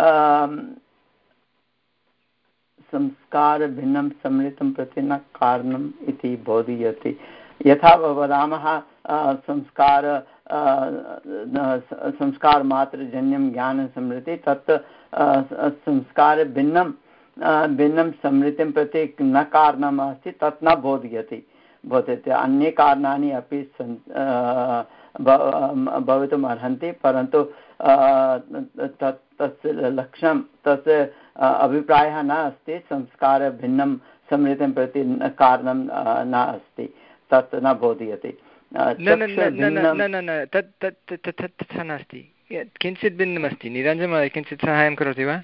संस्कारभिन्नं स्मृतिं प्रति न कारणम् इति बोधयति। यथा वदामः संस्कार संस्कारमात्रजन्यं ज्ञानं स्मृति तत् संस्कारभिन्नं भिन्नं स्मृतिं प्रति न कारणम् अस्ति तत् न बोधयति बोधयति। अन्ये कारणानि अपि सन् भवितुम् अर्हन्ति परन्तु तत् तस्य लक्ष्यं तस्य अभिप्रायः न अस्ति संस्कारभिन्नं स्मृतिं प्रति कारणं न अस्ति तत् न बोधयति। तथा नास्ति किञ्चित् भिन्नमस्ति। निरञ्जनमहोदय किञ्चित् साहाय्यं करोति वा?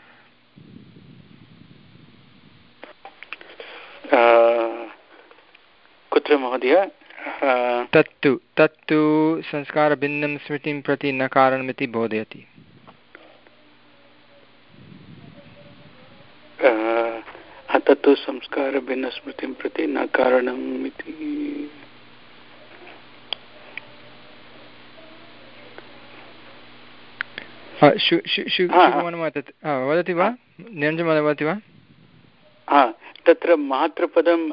कुत्र महोदय? तत्तु तत्तु संस्कारभिन्नं स्मृतिं प्रति न कारणमिति बोधयति। तत्तु संस्कारभिन्नस्मृतिं प्रति न कारणम् इति वदति वा? निरञ्जनमहोदय वदति वा? तत्र मात्रपदं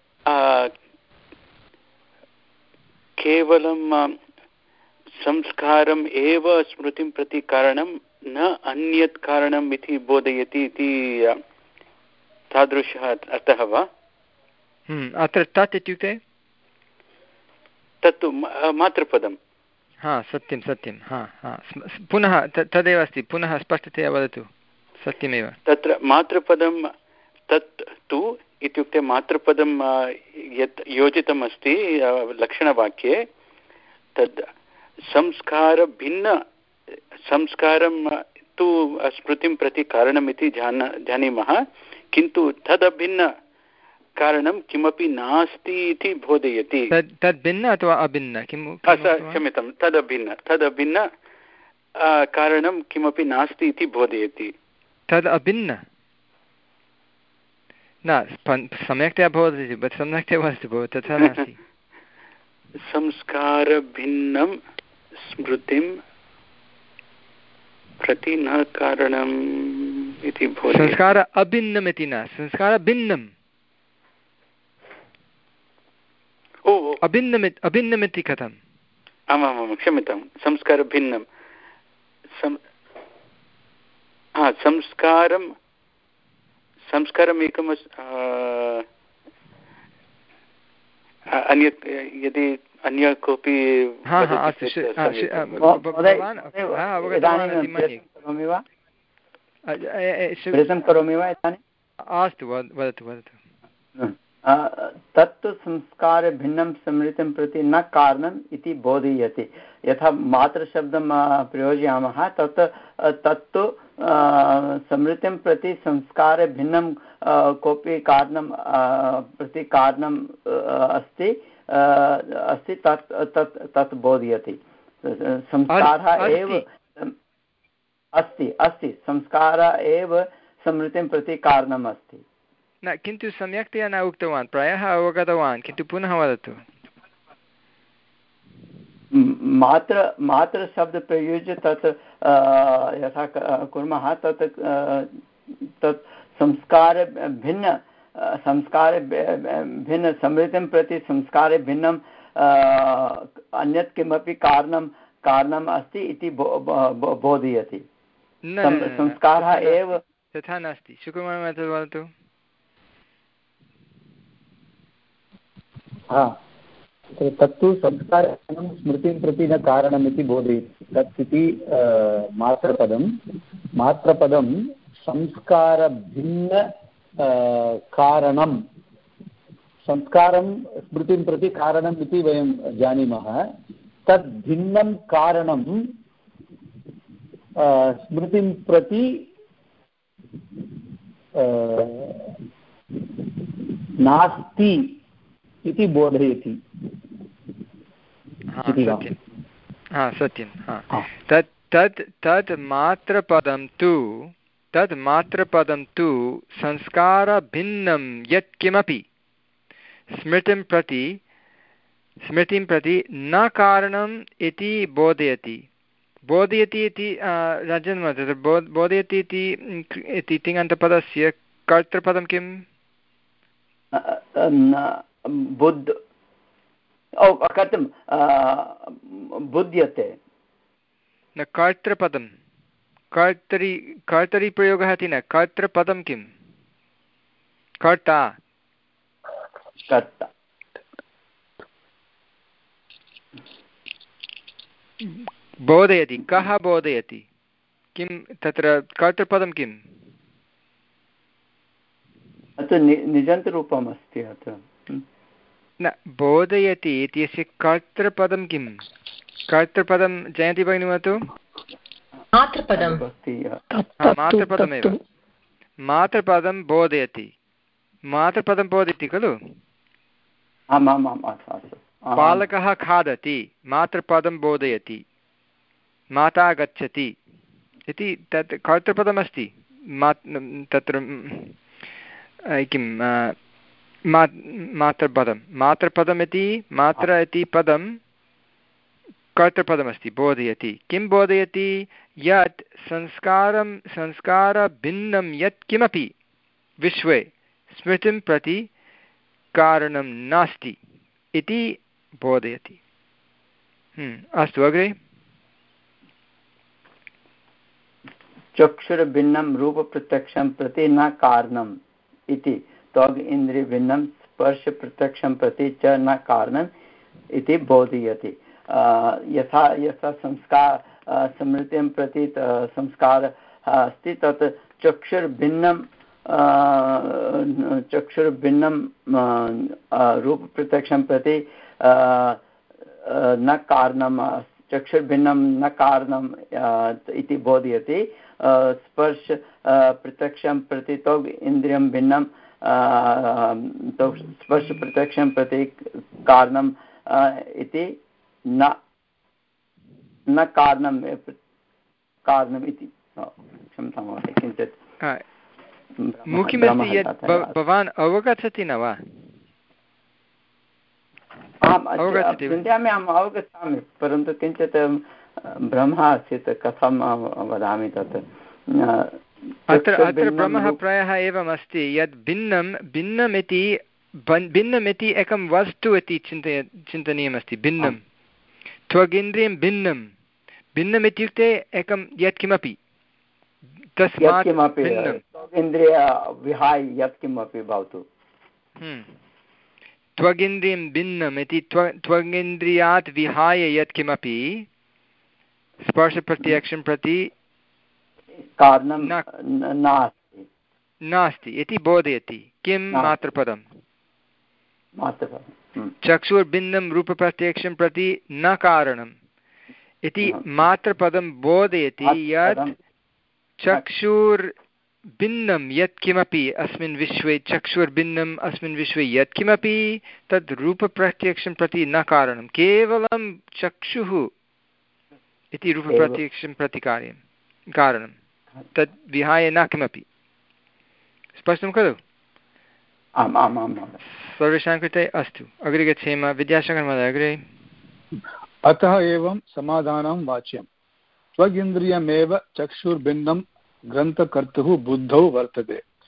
केवलं संस्कारम् एव स्मृतिं प्रति कारणं न अन्यत् कारणम् इति बोधयति इति तादृशः अर्थः वा? अत्र तत् इत्युक्ते तत्तु मात्रपदं। हा सत्यं सत्यं हा हा पुनः तदेव अस्ति पुनः स्पष्टतया वदतु। सत्यमेव तत्र मात्रपदं तत् तु इत्युक्ते मात्रपदं यत् योजितम् अस्ति लक्षणवाक्ये तद् संस्कारभिन्न संस्कारं तु स्मृतिं प्रति कारणमिति जान जानीमः किन्तु तदभिन्न कारणं किमपि नास्ति इति बोधयति। तद् भिन्न अथवा अभिन्न किं क्षम्यतां तदभिन्न तदभिन्न कारणं किमपि नास्ति इति बोधयति। तद् अभिन्न न सम्यक्तया भवति सम्यक्तया वदति भो तथा नास्ति। संस्कारभिन्नं स्मृतिं प्रति न कारणम् इति भवति। संस्कार अभिन्नमिति न संस्कारभिन्नं ओ अभिन्नमिति अभिन्नमिति कथम्? आमामां क्षम्यतां संस्कारभिन्नं हा संस्कारं संस्कारम् एकम् अन्यत् यदि अन्य कोऽपि करोमि वा इदानीम्? अस्तु वदतु वदतु। तत्तु संस्कारभिन्नं स्मृतिं प्रति न कारणम् इति बोधयति। यथा मात्रशब्दं प्रयोजयामः तत् तत्तु स्मृतिं प्रति संस्कारभिन्नं कोऽपि कारणं प्रति कारणम् अस्ति अस्ति तत् तत् तत् बोधयति। संस्कारः एव अस्ति अस्ति संस्कारः एव स्मृतिं प्रति कारणम् अस्ति। न किन्तु सम्यक्तया न उक्तवान् प्रायः अवगतवान् किन्तु पुनः वदतु। मात्र मात्रशब्द प्रयुज्य तत् यथा कुर्मः तत् तत् संस्कार भिन्न संस्कारे भिन्न स्मृतिं प्रति संस्कारे भिन्नं अन्यत् किमपि कारणं कारणम् अस्ति इति बोधयति। संस्कारः एव तथा नास्ति। शुक्रवारं वदतु। तत्तु संस्कारं स्मृतिं प्रति न कारणम् इति बोधयति। तत् इति मात्रपदं मात्रपदं संस्कारभिन्न कारणं संस्कारं स्मृतिं प्रति कारणम् इति वयं जानीमः। तद् भिन्नं कारणं स्मृतिं प्रति नास्ति इति बोधयति। हा सत्यं। हा तत् तत् तत् मात्रपदं तु तत् मात्रपदं तु संस्कारभिन्नं यत्किमपि स्मृतिं प्रति स्मृतिं प्रति न कारणम् इति बोधयति। बोधयति इति रजन् वदति बोधयति इति तिङन्तपदस्य कर्तृपदं किम्? बुद्ध कथं बुध्यते न कर्तृपदं कर्तरि कर्तरि प्रयोगः इति न कर्तृपदं किं? कर्ता कर्ता बोधयति। कः बोधयति? किं तत्र कर्तृपदं किम्? अत्र निजन्तरूपम् अस्ति अत्र न बोधयति इत्यस्य कर्तृपदं किं? कर्तृपदं जयन्ति भगिनी वदतु। मातृपदं मातृपदमेव मातृपदं बोधयति। मातृपदं बोधयति खलु? बालकः खादति मातृपदं बोधयति। माता गच्छति इति तत् कर्तृपदमस्ति। मा तत्र किं मा मातृपदं मातृपदम् इति मात्र इति पदं कर्तृपदमस्ति। बोधयति किं बोधयति? यत् संस्कारं संस्कारभिन्नं यत् किमपि विश्वे स्मृतिं प्रति कारणं नास्ति इति बोधयति। अस्तु अग्रे। चक्षुर्भिन्नं रूपप्रत्यक्षं प्रति न कारणम् इति त्वग् इन्द्रियभिन्नं स्पर्शप्रत्यक्षं प्रति च न कारणम् इति बोधयति। यथा यथा संस्कार स्मृतिं प्रति संस्कारः अस्ति तत् चक्षुर्भिन्नं चक्षुर्भिन्नं रूपप्रत्यक्षं प्रति न कारणं चक्षुर्भिन्नं न कारणम् इति बोधयति। स्पर्श प्रत्यक्षं प्रति तौ इन्द्रियं भिन्नं तौ स्पर्शप्रत्यक्षं प्रति कारणम् इति न न कारणं कारणम् इति क्षम्यतां महोदय किञ्चित् मुख्यमस्ति यत् भवान् अवगच्छति न वा? आम् चिन्तयामि अहम् अवगच्छामि परन्तु किञ्चित् भ्रमः आसीत् कथं वदामि तत्। अत्र अत्र भ्रमः प्रायः एवमस्ति यत् भिन्नं भिन्नमिति भिन्नमिति एकं वस्तु इति चिन्तय चिन्तनीयमस्ति। भिन्नं त्वगिन्द्रियं भिन्नं भिन्नम् इत्युक्ते एकं यत्किमपि तस्मात् इन्द्रिय विहाय यत्किमपि भवतु। त्वगिन्द्रियं भिन्नम् इति त्व त्वगिन्द्रियात् विहाय यत्किमपि स्पर्शप्रत्यक्षं प्रति कारणं नास्ति इति बोधयति। किं? मातृपदं मातृपदं चक्षुर्भिन्नं रूपप्रत्यक्षं प्रति न कारणम् इति मातृपदं बोधयति यत् चक्षुर्भिन्नं यत्किमपि अस्मिन् विश्वे चक्षुर्भिन्नम् अस्मिन् विश्वे यत्किमपि तद् रूपप्रत्यक्षं प्रति न कारणं केवलं चक्षुः इति रूपप्रत्यक्षं प्रति कार्यं कारणं तद् विहाय न किमपि। स्पष्टं खलु? आम् आम् आम् सर्वेषां कृते। अस्तु अग्रे गच्छेम। विद्यासागरः महोदय अग्रे। अतः एवं समाधानं वाच्यं स्वगिन्द्रियमेव चक्षुर्भिन्नं ग्रन्थकर्तुः बुद्धौ वर्तते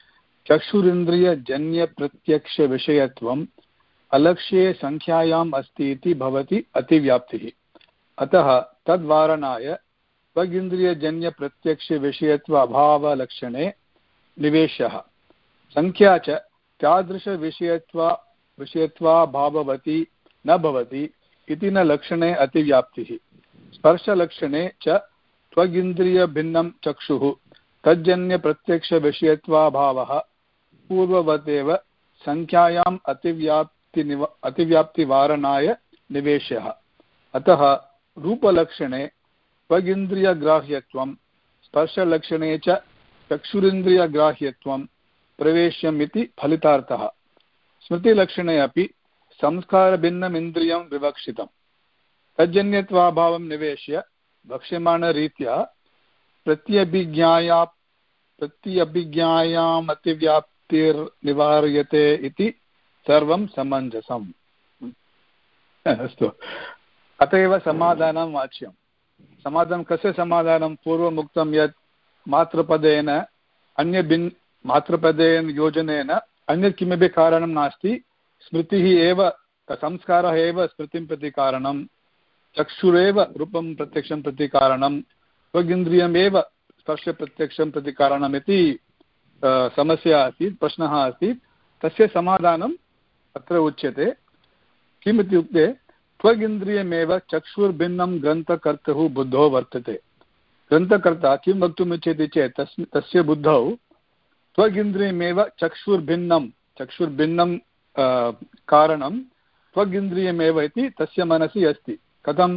चक्षुरिन्द्रियजन्यप्रत्यक्षविषयत्वम् अलक्ष्ये सङ्ख्यायाम् अस्ति इति भवति अतिव्याप्तिः। अतः तद्वारणाय त्वगिन्द्रियजन्यप्रत्यक्षविषयत्व अभावलक्षणे निवेश्यः। सङ्ख्या च तादृशविषयत्व विषयत्वाभाववती न भवति इति न लक्षणे अतिव्याप्तिः। स्पर्शलक्षणे च त्वगिन्द्रियभिन्नं चक्षुः तज्जन्यप्रत्यक्षविषयत्वाभावः पूर्ववदेव सङ्ख्यायाम् अतिव्याप्तिनिव अतिव्याप्तिवारणाय निवेश्यः। अतः रूपलक्षणे त्वगिन्द्रियग्राह्यत्वं स्पर्शलक्षणे च चक्षुरिन्द्रियग्राह्यत्वं प्रवेश्यम् इति फलितार्थः। स्मृतिलक्षणे अपि संस्कारभिन्नमिन्द्रियं विवक्षितं। तज्जन्यत्वाभावं निवेश्य वक्ष्यमाणरीत्या प्रत्यभिज्ञाया प्रत्यभिज्ञायाम् अतिव्याप्तिर्निवार्यते इति सर्वं समञ्जसम्। अस्तु, अत एव समाधानं वाच्यं। समाधानं कस्य समाधानं? पूर्वमुक्तं यत् मातृपदेन अन्यभिन् मातृपदेन योजनेन अन्यत् किमपि कारणं नास्ति, स्मृतिः एव संस्कारः एव स्मृतिं प्रति कारणं, चक्षुरेव रूपं प्रत्यक्षं प्रति कारणं, त्वगिन्द्रियमेव स्पर्शप्रत्यक्षं प्रति कारणम् इति समस्या आसीत्, प्रश्नः आसीत्। तस्य समाधानम् अत्र उच्यते। किम् इत्युक्ते त्वगिन्द्रियमेव चक्षुर्भिन्नं ग्रन्थकर्तुः बुद्धौ वर्तते। ग्रन्थकर्ता किं वक्तुम् इच्छति चेत् तस् तस्य बुद्धौ त्वगिन्द्रियमेव चक्षुर्भिन्नं चक्षुर्भिन्नं कारणं त्वगिन्द्रियमेव इति तस्य मनसि अस्ति। कथं?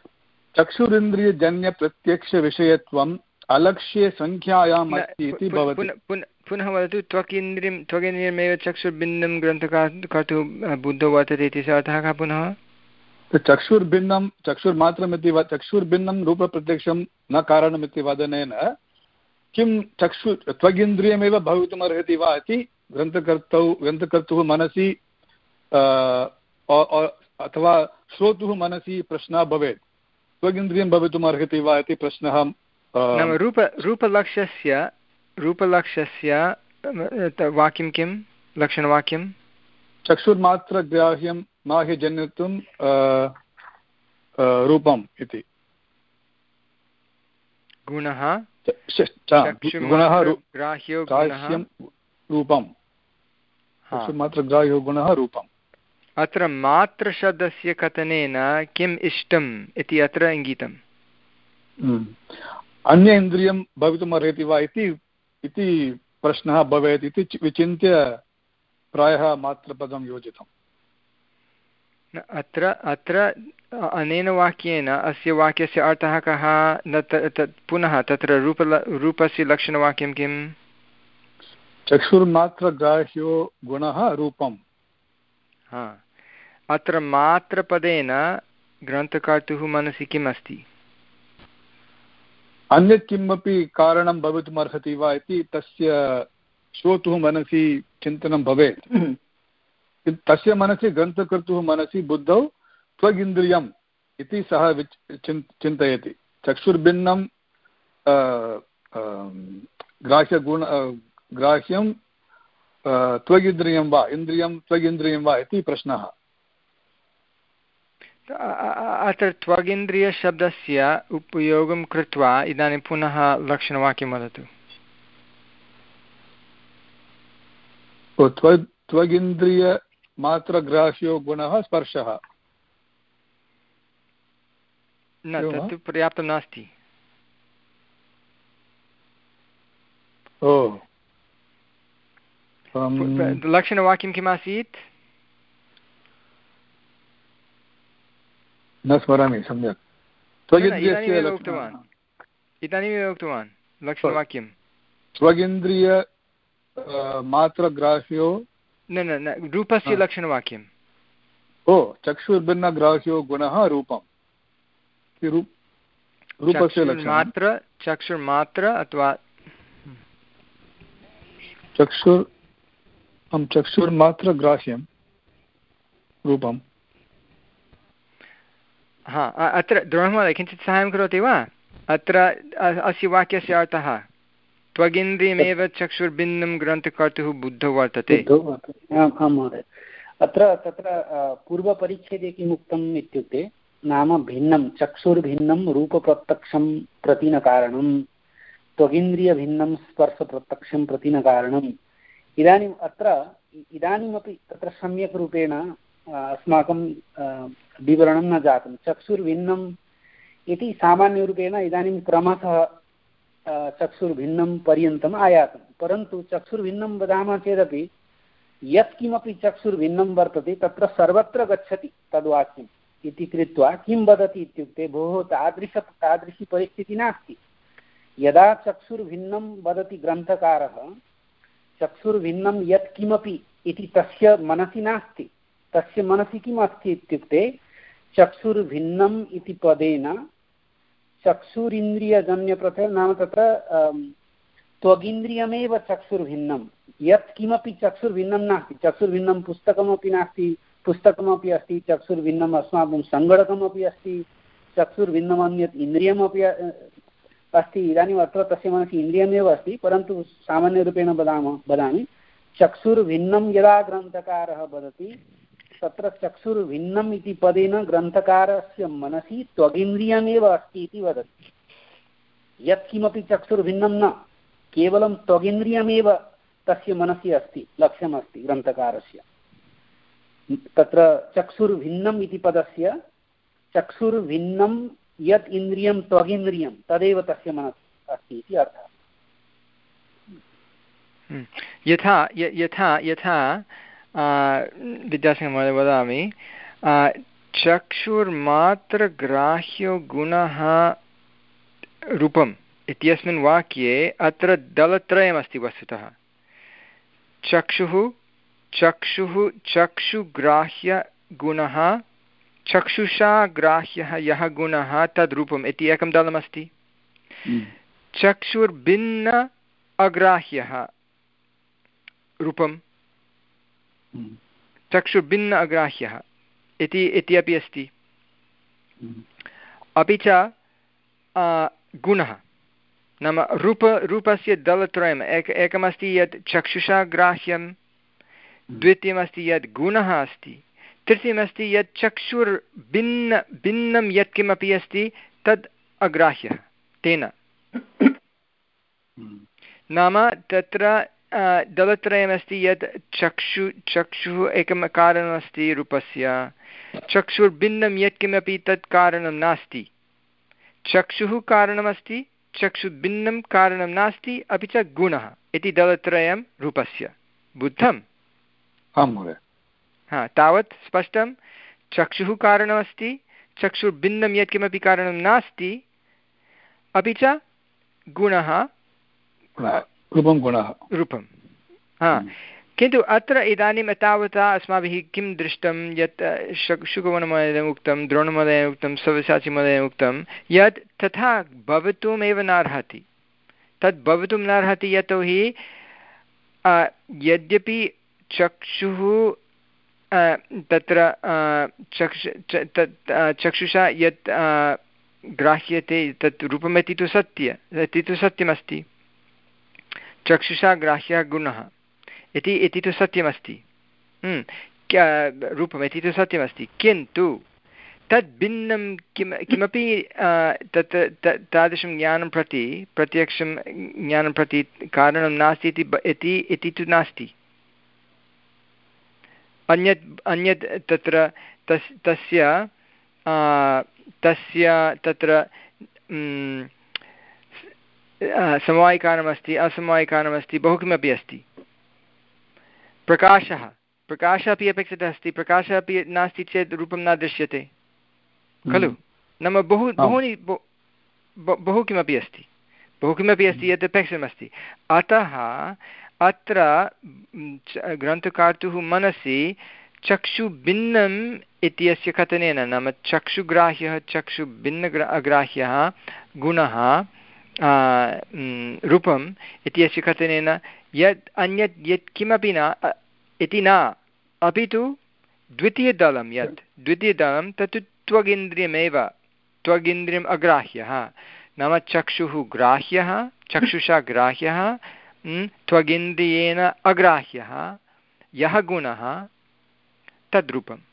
चक्षुरिन्द्रियजन्यप्रत्यक्षविषयत्वम् अलक्ष्ये सङ्ख्यायाम् अस्ति इति भवति। पुनः वदतु, त्वगिन्द्रियं त्वगिन्द्रियमेव चक्षुर्भिन्नं ग्रन्थकर्तुः बुद्धौ वर्तते इति अर्थः कः? पुनः चक्षुर्भिन्नं चक्षुर्मात्रमिति वा चक्षुर्भिन्नं रूपप्रत्यक्षं न कारणमिति वदनेन किं चक्षु त्वगिन्द्रियमेव भवितुमर्हति वा इति ग्रन्थकर्तौ ग्रन्थकर्तुः मनसि अथवा श्रोतुः मनसि प्रश्नः भवेत्। त्वगिन्द्रियं भवितुमर्हति वा इति प्रश्नः। नाम रूप रूपलक्ष्यस्य रूपलक्ष्यस्य वाक्यं किं? लक्षणवाक्यं चक्षुर्मात्रग्राह्यं माहि जनितुं रूपम् इति गुणः गुणः ग्राह्यं रूपं चक्षुर्मात्रग्राह्यो गुणः रूपम्। अत्र मात्रशब्दस्य कथनेन किम् इष्टम् इति अत्र इङ्गितम्। अन्य इन्द्रियं भवितुमर्हति वा इति इति प्रश्नः भवेत् इति विचिन्त्य प्रायः मात्रपदं योजितम्। अत्र अत्र अनेन वाक्येन अस्य वाक्यस्य अर्थः कः? न तत् पुनः तत्र रूप रूपस्य लक्षणवाक्यं किम्? चक्षुर्मात्रग्राह्यो गुणः रूपम्। हा, अत्र मात्रपदेन ग्रन्थकर्तुः मनसि किम् अस्ति? अन्यत् किमपि कारणं भवितुमर्हति वा इति तस्य श्रोतुः मनसि चिन्तनं भवेत्। तस्य मनसि ग्रन्थकर्तुः मनसि बुद्धौ त्वगिन्द्रियम् इति सः चिन्तयति। चक्षुर्भिन्नं ग्राह्यगुण ग्राह्यं त्वगिन्द्रियं वा इन्द्रियं त्वगिन्द्रियं वा इति प्रश्नः। अत्र त्वगिन्द्रियशब्दस्य उपयोगं कृत्वा इदानीं पुनः लक्षणवाक्यं वदतु। त्वगिन्द्रियमात्रग्राह्यो गुणः स्पर्शः। न, तत्तु पर्याप्तं नास्ति। ओ लक्षणवाक्यं किम् आसीत्? न स्मरामि सम्यक्। इदानीमेव उक्तवान् इदानीमेव उक्तवान् लक्षणवाक्यं त्वगिन्द्रिय मात्रग्राह्यो न न न रूपस्य लक्षणवाक्यम्। ओ चक्षुर्भिन्नग्राह्यो गुणः रूपम्। रूपस्य मात्र चक्षुर्मात्र अथवा चक्षुर् चक्षुर्मात्रग्राह्यं रूपम्। हा, अत्र द्रोणमहोदय किञ्चित् साहाय्यं करोति वा? अत्र अस्य वाक्यस्य अर्थः त्वगिन्द्रियमेव चक्षुर्भिन्नं ग्रन्थकर्तुः बुद्धौ वर्तते। आम् आं महोदय, अत्र तत्र पूर्वपरिच्छेदे किम् उक्तम् इत्युक्ते नाम भिन्नं चक्षुर्भिन्नं रूपप्रत्यक्षं प्रति न कारणं, त्वगिन्द्रियभिन्नं स्पर्शप्रत्यक्षं प्रति न कारणम्। इदानीम् अत्र इदानीमपि तत्र सम्यक् रूपेण अस्माकं विवरणं न जातं। चक्षुर्भिन्नम् इति सामान्यरूपेण इदानीं क्रमशः चक्षुर्भिन्नं पर्यन्तम् आयातं, परन्तु चक्षुर्भिन्नं वदामः चेदपि यत्किमपि चक्षुर्भिन्नं वर्तते तत्र सर्वत्र गच्छति तद्वाक्यम् इति कृत्वा किं वदति इत्युक्ते भोः तादृश तादृशी परिस्थितिः नास्ति। यदा चक्षुर्भिन्नं वदति ग्रन्थकारः, चक्षुर्भिन्नं यत्किमपि इति तस्य मनसि नास्ति। तस्य मनसि किम् अस्ति इत्युक्ते चक्षुर्भिन्नम् इति पदेन चक्षुरिन्द्रियजन्यप्रत्यय नाम तत्र त्वगिन्द्रियमेव चक्षुर्भिन्नं, यत्किमपि चक्षुर्भिन्नं नास्ति। चक्षुर्भिन्नं पुस्तकमपि नास्ति, पुस्तकमपि अस्ति, चक्षुर्भिन्नम् अस्माकं सङ्गणकमपि अस्ति, चक्षुर्भिन्नम् अन्यत् इन्द्रियमपि अस्ति। इदानीम् अत्र तस्य मनसि इन्द्रियमेव अस्ति, परन्तु सामान्यरूपेण वदामः वदामि चक्षुर्भिन्नं यदा ग्रन्थकारः वदति तत्र चक्षुर्भिन्नम् इति पदेन ग्रन्थकारस्य मनसि त्वगिन्द्रियमेव अस्ति इति वदति। यत्किमपि चक्षुर्भिन्नं न, केवलं त्वगिन्द्रियमेव तस्य मनसि अस्ति, लक्ष्यमस्ति ग्रन्थकारस्य। तत्र चक्षुर्भिन्नम् इति पदस्य चक्षुर्भिन्नं यत् इन्द्रियं त्वगिन्द्रियं तदेव तस्य मनसि अस्ति इति अर्थः। यथा यथा यथा विद्यासागरमहोदय वदामि, चक्षुर्मात्रग्राह्यो गुणः रूपम् इत्यस्मिन् वाक्ये अत्र दलत्रयमस्ति वस्तुतः। चक्षुः चक्षुः चक्षुग्राह्यगुणः, चक्षुषा ग्राह्यः यः गुणः तद् रूपम् इति एकं दलमस्ति। चक्षुर्भिन्न अग्राह्यः रूपं, चक्षुर्भिन्न अग्राह्यः इति इति अपि अस्ति। अपि च गुणः नाम रूप रूपस्य दलत्रयम् एक एकमस्ति यत् चक्षुषा ग्राह्यं, द्वितीयमस्ति यत् गुणः अस्ति, तृतीयमस्ति यत् चक्षुर्भिन्न भिन्नं यत्किमपि अस्ति तद् अग्राह्यः तेन। नाम तत्र दलत्रयमस्ति यत् चक्षु चक्षुः एकं कारणमस्ति रूपस्य, चक्षुर्भिन्नं यत्किमपि तत् कारणं नास्ति। चक्षुः कारणमस्ति, चक्षुर्भिन्नं कारणं नास्ति, अपि च गुणः इति दलत्रयं रूपस्य। बुद्धम्? आं महोदय। हा, तावत् स्पष्टं। चक्षुः कारणमस्ति, चक्षुर्भिन्नं यत्किमपि कारणं नास्ति, अपि च गुणः रूपं गुणः रूपं। हा, किन्तु अत्र इदानीं तावता अस्माभिः किं दृष्टं यत् शुकवनमहोदयेन उक्तं, द्रोणमहोदयेन उक्तं, सव्यसाचीमहोदयेन उक्तं यत् तथा भवितुमेव नार्हति। तद् भवितुं नार्हति यतोहि यद्यपि चक्षुः तत्र चक्षु चक्षुषा यत् ग्राह्यते तत् रूपमिति तु सत्य इति तु सत्यमस्ति। चक्षुषा ग्राह्यः गुणः इति इति तु सत्यमस्ति, रूपमिति तु सत्यमस्ति, किन्तु तद् भिन्नं किं किमपि तत् तादृशं ज्ञानं प्रति प्रत्यक्षं ज्ञानं प्रति कारणं नास्ति इति इति तु नास्ति। अन्यत् अन्यत् तत्र तस् तस्य तस्य तत्र समवायिकारणमस्ति, असमवायिकारणमस्ति, बहु किमपि अस्ति। प्रकाशः प्रकाशः अपि अपेक्षितः अस्ति, प्रकाशः अपि नास्ति चेत् रूपं न दृश्यते खलु। नाम बहु बहूनि बहु किमपि अस्ति, बहु किमपि अस्ति यत् अपेक्षितमस्ति। अतः अत्र ग्रन्थकर्तुः मनसि चक्षुभिन्नम् इत्यस्य कथनेन, नाम चक्षुग्राह्यः चक्षुभिन्न अग्राह्यः गुणः रूपम् इत्यस्य कथनेन यत् अन्यत् यत् किमपि न इति न, अपि तु द्वितीयदलं यत् द्वितीयदलं तत् त्वगिन्द्रियमेव, त्वगिन्द्रियम् अग्राह्यः। नाम चक्षुः ग्राह्यः, चक्षुषा ग्राह्यः, त्वगिन्द्रियेण अग्राह्यः यः गुणः तद्रूपम्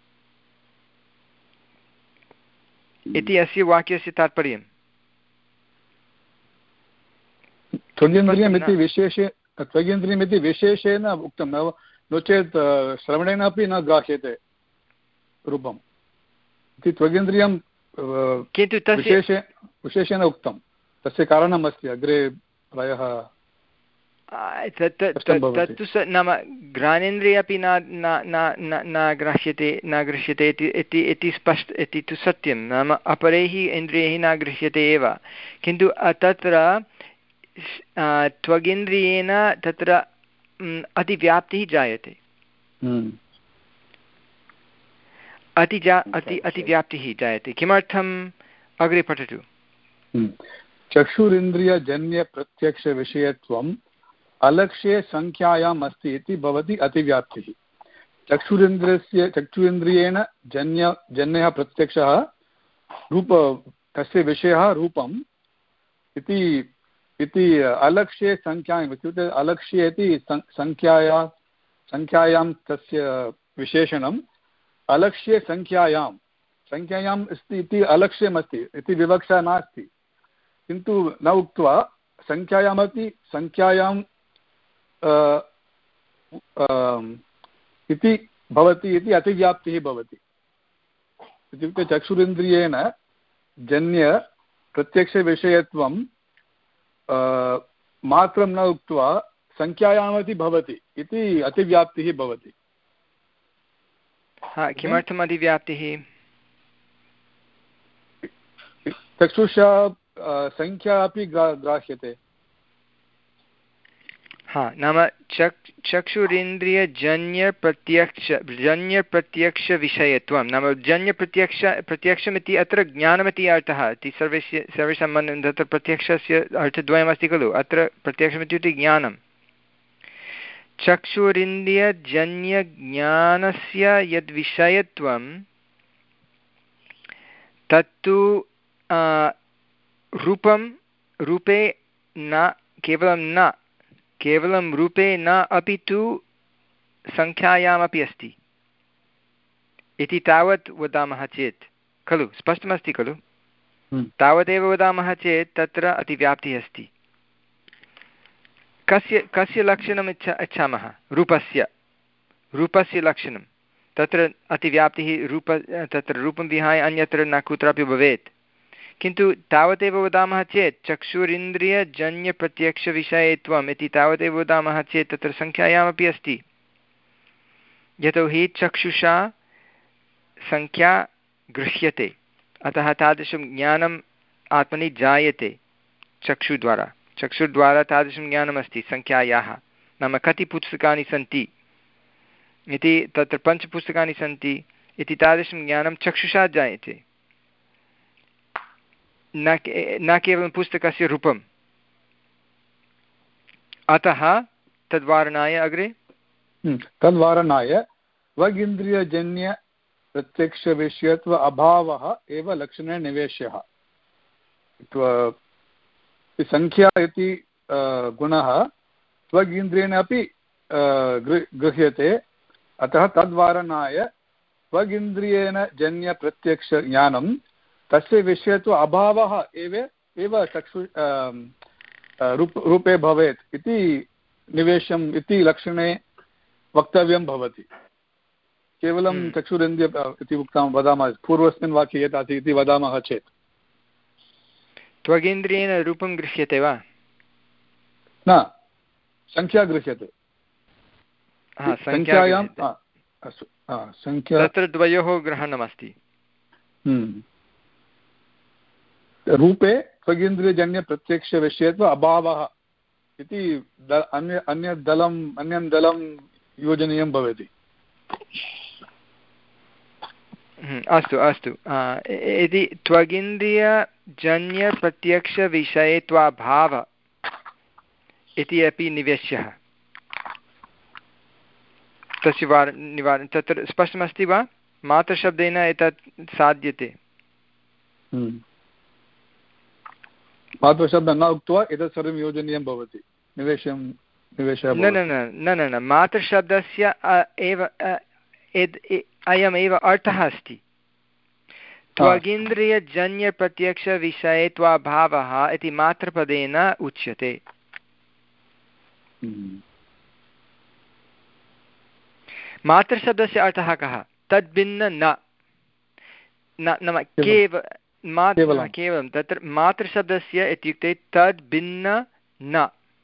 इति अस्य वाक्यस्य तात्पर्यम्। त्वगिन्द्रियमिति विशेषे त्वगिन्द्रियमिति विशेषेण उक्तं, नो चेत् श्रवणेन अपि न ग्राह्यते रूपम् इति त्वगिन्द्रियं किन्तु विशेषे विशेषेण उक्तं, तस्य कारणम् अस्ति अग्रे प्रायः तत्तु स नाम घ्राणेन्द्रिय अपि न न ग्राह्यते न गृह्यते इति इति स्पष्ट इति तु सत्यं, नाम अपरैः इन्द्रियैः न गृह्यते एव, किन्तु तत्र त्वगिन्द्रियेण तत्र अतिव्याप्तिः जायते, अतिजा अति अतिव्याप्तिः जायते। किमर्थम्? अग्रे पठतु। चक्षुरिन्द्रियजन्यप्रत्यक्षविषयत्वम् अलक्ष्ये सङ्ख्यायाम् अस्ति इति भवति अतिव्याप्तिः। चक्षुरिन्द्रियस्य चक्षुरिन्द्रियेण जन्य जन्यः प्रत्यक्षः रूप तस्य विषयः रूपम् इति इति अलक्ष्ये सङ्ख्यायाम् इत्युक्ते अलक्ष्ये इति सङ्ख्याया सङ्ख्यायां तस्य विशेषणम् अलक्ष्ये सङ्ख्यायां सङ्ख्यायाम् अस्ति इति अलक्ष्यमस्ति इति विवक्षा नास्ति, किन्तु न उक्त्वा सङ्ख्यायामपि सङ्ख्यायां इति भवति इति अतिव्याप्तिः भवति। इत्युक्ते चक्षुरिन्द्रियेण जन्य प्रत्यक्षविषयत्वं मात्रं न उक्त्वा सङ्ख्यायामपि भवति इति अतिव्याप्तिः भवति। हा, किमर्थम् अतिव्याप्तिः? चक्षुषा सङ्ख्या अपि ग्राह्यते। हा, नाम चक् चक्षुरिन्द्रियजन्यप्रत्यक्ष जन्यप्रत्यक्षविषयत्वं नाम जन्यप्रत्यक्ष प्रत्यक्षमिति अत्र ज्ञानमिति अर्थः इति सर्वस्य सर्वेषां मन्ये तत्र प्रत्यक्षस्य अर्थद्वयमस्ति खलु। अत्र प्रत्यक्षमित्युक्ते ज्ञानं। चक्षुरिन्द्रियजन्यज्ञानस्य यद्विषयत्वं तत्तु रूपं रूपे न केवलं न केवलं रूपे न अपि तु सङ्ख्यायामपि अस्ति इति तावत् वदामः चेत् खलु, स्पष्टमस्ति खलु। तावदेव वदामः चेत् तत्र अतिव्याप्तिः अस्ति। कस्य कस्य लक्षणम् इच्छा इच्छामः? रूपस्य रूपस्य लक्षणं तत्र अतिव्याप्तिः रूप तत्र रूपं विहाय अन्यत्र न कुत्रापि भवेत्, किन्तु तावदेव वदामः चेत् चक्षुरिन्द्रियजन्यप्रत्यक्षविषयत्वम् इति तावदेव वदामः चेत् तत्र सङ्ख्यायामपि अस्ति, यतोहि चक्षुषा सङ्ख्या गृह्यते, अतः तादृशं ज्ञानम् आत्मनि जायते चक्षुद्वारा। चक्षुर्द्वारा तादृशं ज्ञानमस्ति सङ्ख्यायाः। नाम कति पुस्तकानि सन्ति इति, तत्र पञ्चपुस्तकानि सन्ति इति तादृशं ज्ञानं चक्षुषा जायते, न न केवलं पुस्तकस्य रूपम्। अतः तद्वारणाय अग्रे तद्वारणाय त्वगिन्द्रियजन्यप्रत्यक्षविषयत्व अभावः एव लक्षणे निवेश्यः। सङ्ख्या इति गुणः त्वगिन्द्रियेण अपि गृह्यते, अतः तद्वारणाय त्वगिन्द्रियेण जन्यप्रत्यक्षज्ञानं तस्य विषयत्व अभावः एव एव चक्षु रूप रूपे भवेत् इति निवेशम् इति लक्षणे वक्तव्यं भवति। केवलं चक्षुरिन्द्रिय इति उक्तं वदामः, पूर्वस्मिन् वाक्ये यत् आसीत् इति वदामः चेत् त्वगिन्द्रियेण रूपं गृह्यते वा? न, सङ्ख्या गृह्यते। सङ्ख्यायां अस्तु, सङ्ख्या तत्र द्वयोः ग्रहणमस्ति। रूपे त्वगिन्द्रियजन्यप्रत्यक्षविषयत्व अभावः इति अन्य अन्यत् दलम् अन्यं दलं योजनीयं भवति। अस्तु अस्तु इति त्वगिन्द्रियजन्यप्रत्यक्षविषयत्वाभाव इति अपि निवेश्यः। तस्य वार निवारणं तत्र स्पष्टमस्ति वा? मात्रशब्देन एतत् साध्यते। मातृशब्दं न उक्त्वा एतत् सर्वं योजनीयं भवति निवेशं निवेशः न न न न न मातृशब्दस्य एव अयमेव अर्थः अस्ति त्वगिन्द्रियजन्यप्रत्यक्षविषये त्वाभावः इति मातृपदेन उच्यते। मातृशब्दस्य अर्थः कः? तद्भिन्न न नाम केव केवलं तत्र मातृशब्दस्य इत्युक्ते तद्भिन्न न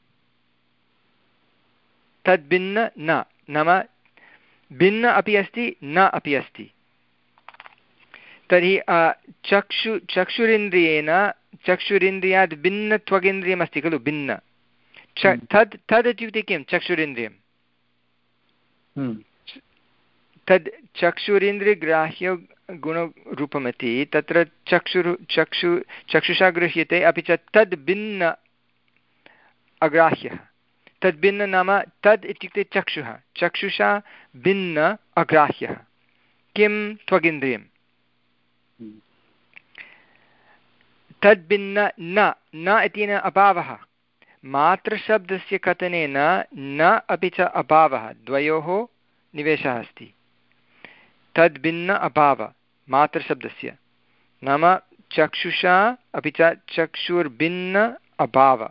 तद्भिन्न न नाम भिन्न अपि अस्ति न अपि अस्ति। तर्हि चक्षु चक्षुरिन्द्रियेण चक्षुरिन्द्रियात् भिन्न त्वगिन्द्रियमस्ति खलु भिन्न तद् तद् इत्युक्ते किं चक्षुरिन्द्रियं तद् चक्षुरिन्द्रियग्राह्य गुणरूपमिति तत्र चक्षुरु चक्षु चक्षुषा गृह्यते अपि च तद् भिन्न अग्राह्यः तद्भिन्न नाम तद् इत्युक्ते चक्षुः चक्षुषा भिन्न अग्राह्यः किं त्वगिन्द्रियं तद्भिन्न न न इत्येन अभावः मातृशब्दस्य कथनेन न अपि च अभावः द्वयोः निवेशः अस्ति। तद्भिन्न अभाव मातृशब्दस्य नाम चक्षुषा अपि च चक्षुर्भिन्न अभाव।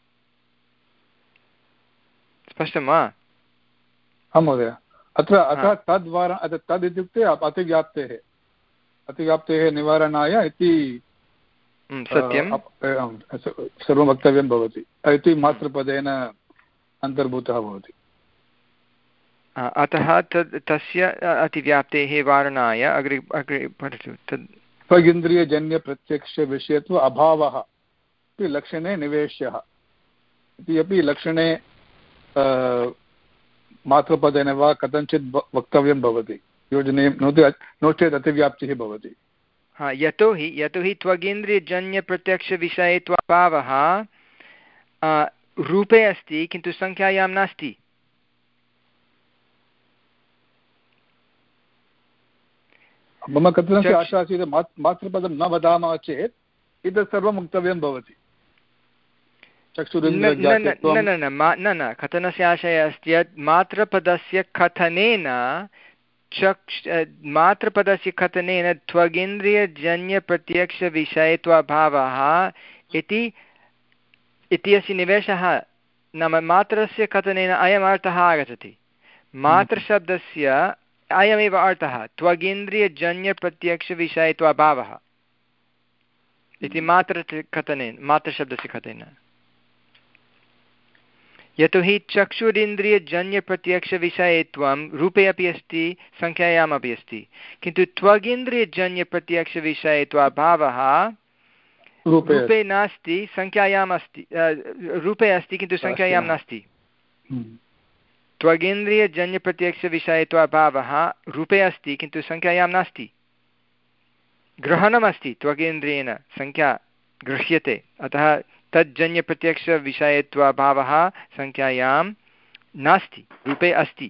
स्पष्टं वा? आं महोदय। अत्र अतः तद्वारा तद् इत्युक्ते अतिव्याप्तेः अतिव्याप्तेः निवारणाय इति सत्यं सर्वं वक्तव्यं भवति इति मातृपदेन अन्तर्भूतः भवति। अतः तद् तस्य अतिव्याप्तेः वारणाय अग्रे अग्रे पठतु। तद् स्वगिन्द्रियजन्यप्रत्यक्षविषयत्व अभावः इति लक्षणे निवेश्यः इति अपि लक्षणे मातृपदेन वा कथञ्चित् वक्तव्यं भवति योजनीयं नो चेत् अतिव्याप्तिः भवति। हा यतोहि यतोहि त्वगिन्द्रियजन्यप्रत्यक्षविषये त्वभावः रूपे अस्ति किन्तु संख्यायां नास्ति। मम कथनस्य आशा आसीत् मातृपदं न वदामः चेत् एतत् सर्वं वक्तव्यं भवति। न न न कथनस्य आशयः अस्ति यत् मातृपदस्य कथनेन चक्ष मातृपदस्य कथनेन त्वगिन्द्रियजन्यप्रत्यक्षविषयत्वाभावः इति इत्यस्य निवेशः नाम मात्रस्य कथनेन अयम् अर्थः आगच्छति। मातृशब्दस्य अयमेव अर्थः त्वगिन्द्रियजन्यप्रत्यक्षविषयत्वाभावः इति मातृ कथनेन मातृशब्दस्य कथनेन। यतोहि चक्षुरिन्द्रियजन्यप्रत्यक्षविषयत्वं रूपे अपि अस्ति संख्यायाम् अपि अस्ति किन्तु त्वगिन्द्रियजन्यप्रत्यक्षविषयत्वाभावः रूपे नास्ति संख्यायाम् अस्ति रूपे अस्ति किन्तु संख्यायां नास्ति। त्वगिन्द्रियजन्यप्रत्यक्षविषयत्वाभावः रूपे अस्ति किन्तु संख्यायां नास्ति। ग्रहणमस्ति त्वगिन्द्रियेण संख्या गृह्यते अतः तज्जन्यप्रत्यक्षविषयत्वाभावः संख्यायां नास्ति रूपे अस्ति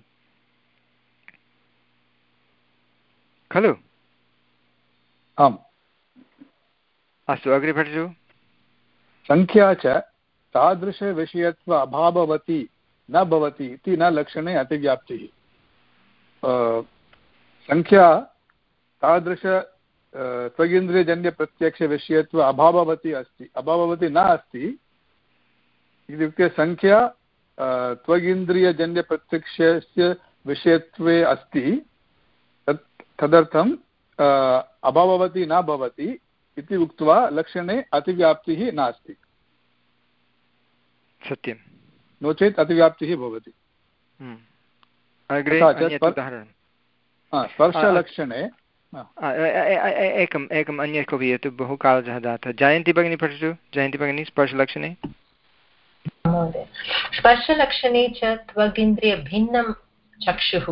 खलु? आम्। अस्तु अग्रे पठतु। संख्या च तादृशविषयत्व अभाववती न भवति इति न लक्षणे अतिव्याप्तिः। संख्या तादृश त्वगिन्द्रियजन्यप्रत्यक्षविषयत्व अभाववती अस्ति अभाववती न अस्ति इत्युक्ते संख्या त्वगिन्द्रियजन्यप्रत्यक्षस्य विषयत्वे अस्ति तत् तदर्थम् अभाववती न भवति इति उक्त्वा लक्षणे अतिव्याप्तिः नास्ति। सत्यं नो चेत् अतिव्याप्तिः भवति। स्पर्शलक्षणे एकम् एकम् अन्य कोऽपि यत् बहु कालः जातः। जयन्ती भगिनी पठतु। जयन्ती भगिनी स्पर्शलक्षणे स्पर्शलक्षणे च त्वगिन्द्रियभिन्नं चक्षुः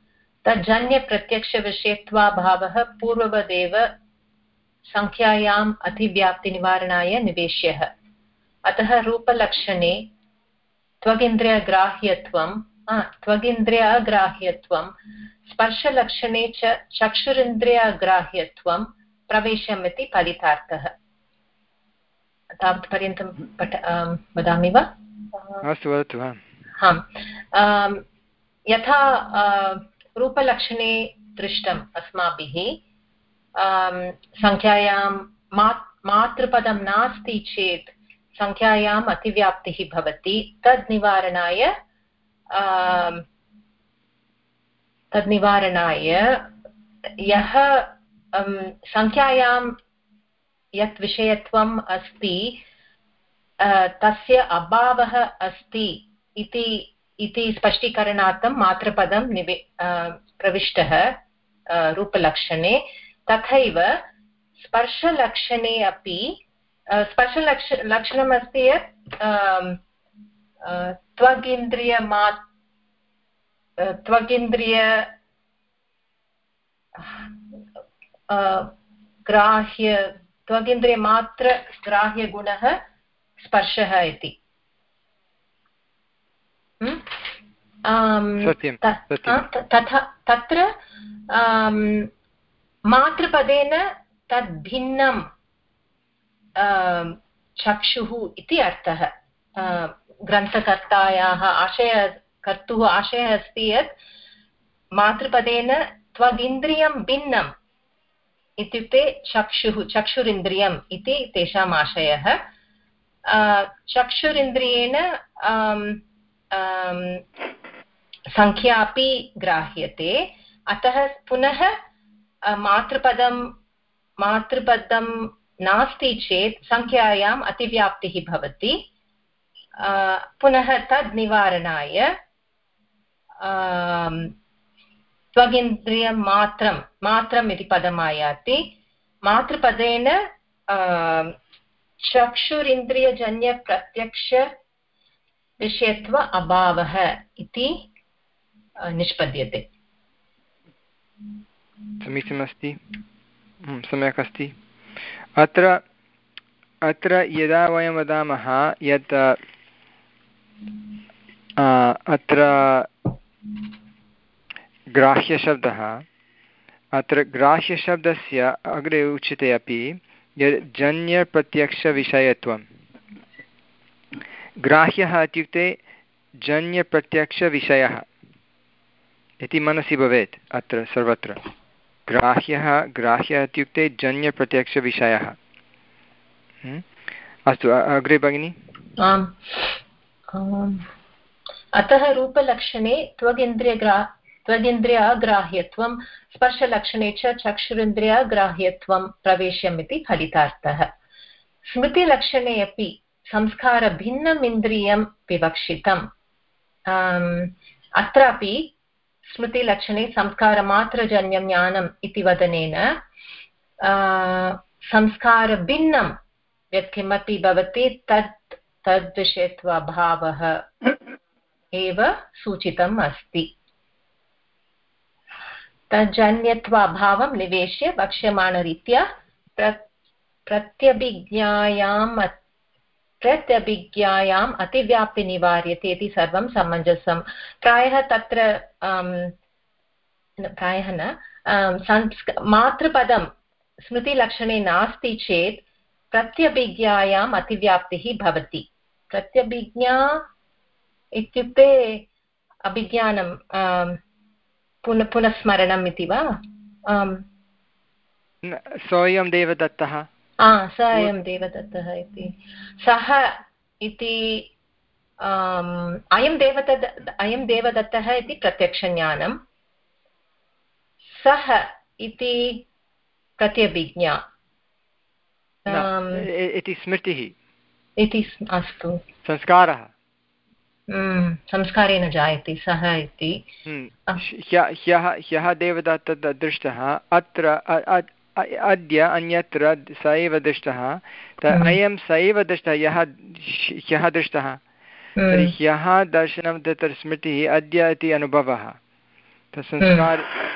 तज्जन्यप्रत्यक्षविषयत्वाभावः पूर्ववदेव संख्यायाम् अतिव्याप्तिनिवारणाय निवेश्यः। अतः रूपलक्षणे त्वगिन्द्रियग्राह्यत्वं त्वगिन्द्रियग्राह्यत्वं स्पर्शलक्षणे च चक्षुरिन्द्रियग्राह्यत्वं प्रवेशमिति फलितार्थः। तावत् पर्यन्तं पठ वदामि वा? अस्तु वदतु। आम्, यथा रूपलक्षणे दृष्टम् अस्माभिः, सङ्ख्यायां मा मातृपदं नास्ति चेत् सङ्ख्यायाम् अतिव्याप्तिः भवति। तद् निवारणाय तद् निवारणाय यः सङ्ख्यायां यत् विषयत्वम् अस्ति तस्य अभावः अस्ति इति इति स्पष्टीकरणार्थं मातृपदं निवे प्रविष्टः रूपलक्षणे। तथैव स्पर्शलक्षणे अपि स्पर्शलक्ष लक्षणमस्ति यत् त्वगिन्द्रियमा त्वगिन्द्रिय ग्राह्य त्वगिन्द्रियमात्र ग्राह्यगुणः स्पर्शः इति। तथा तत्र मातृपदेन तद् भिन्नं चक्षुः इति अर्थः। ग्रन्थकर्तायाः आशय कर्तुः आशयः अस्ति यत् मातृपदेन त्वगिन्द्रियं भिन्नम् इत्युक्ते चक्षुः चक्षुरिन्द्रियम् इति तेषाम् आशयः। चक्षुरिन्द्रियेण सङ्ख्या अपि ग्राह्यते, अतः पुनः मातृपदं मातृपदं नास्ति चेत् सङ्ख्यायाम् अतिव्याप्तिः भवति। पुनः तद् निवारणाय त्वगिन्द्रियं मात्रं मात्रम् इति पदम् आयाति। मातृपदेन चक्षुरिन्द्रियजन्यप्रत्यक्षविषयत्व अभावः इति निष्पद्यते। समीचीनमस्ति, सम्यक् अस्ति। अत्र अत्र यदा वयं वदामः यत् अत्र ग्राह्यशब्दः, अत्र ग्राह्यशब्दस्य अग्रे उच्यते अपि यत् जन्यप्रत्यक्षविषयत्वं। ग्राह्यः इत्युक्ते जन्यप्रत्यक्षविषयः इति मनसि भवेत्। अत्र सर्वत्र ग्राह्यः ग्राह्यः इत्युक्ते जन्यप्रत्यक्षविषयः। अस्तु, अग्रे भगिनि। आम्, अतः रूपलक्षणे त्वगिन्द्रियग्रा त्वगिन्द्रियाग्राह्यत्वं, स्पर्शलक्षणे च चक्षुरिन्द्रियाग्राह्यत्वं प्रवेश्यम् इति फलितार्थः। स्मृतिलक्षणे अपि संस्कारभिन्नम् इन्द्रियं विवक्षितम्। अत्रापि स्मृतिलक्षणे संस्कारमात्रजन्यं ज्ञानम् इति वदनेन संस्कारभिन्नं यत्किमपि भवति तत् तद्विषयत्वाभावः एव सूचितम् अस्ति। तज्जन्यत्वाभावं निवेश्य वक्ष्यमाणरीत्या प्र प्रत्यभिज्ञायाम् प्रत्यभिज्ञायाम् अतिव्याप्ति निवार्यते इति सर्वं समञ्जसं। प्रायः तत्र प्रायः न संस्क मातृपदं स्मृतिलक्षणे नास्ति चेत् प्रत्यभिज्ञायाम् अतिव्याप्तिः भवति। प्रत्यभिज्ञा इत्युक्ते अभिज्ञानं पुनः पुनः स्मरणम् इति वा? सोऽयं देवदत्तः, स अयं देवदत्तः इति। सः इति अयं देवदत्त अयं देवदत्तः इति प्रत्यक्षज्ञानं, सः इति प्रत्यभिज्ञा इति स्मृतिः इति। अस्तु, संस्कारः संस्कारेण जायते सः इति। ह्यः ह्यः देवदत्तः दृष्टः, अत्र अद्य अन्यत्र स एव दृष्टः, अयं स एव दृष्टः यः ह्यः दृष्टः। तर्हि ह्यः दर्शनं तत्र स्मृतिः, अद्य इति अनुभवः संस्कार।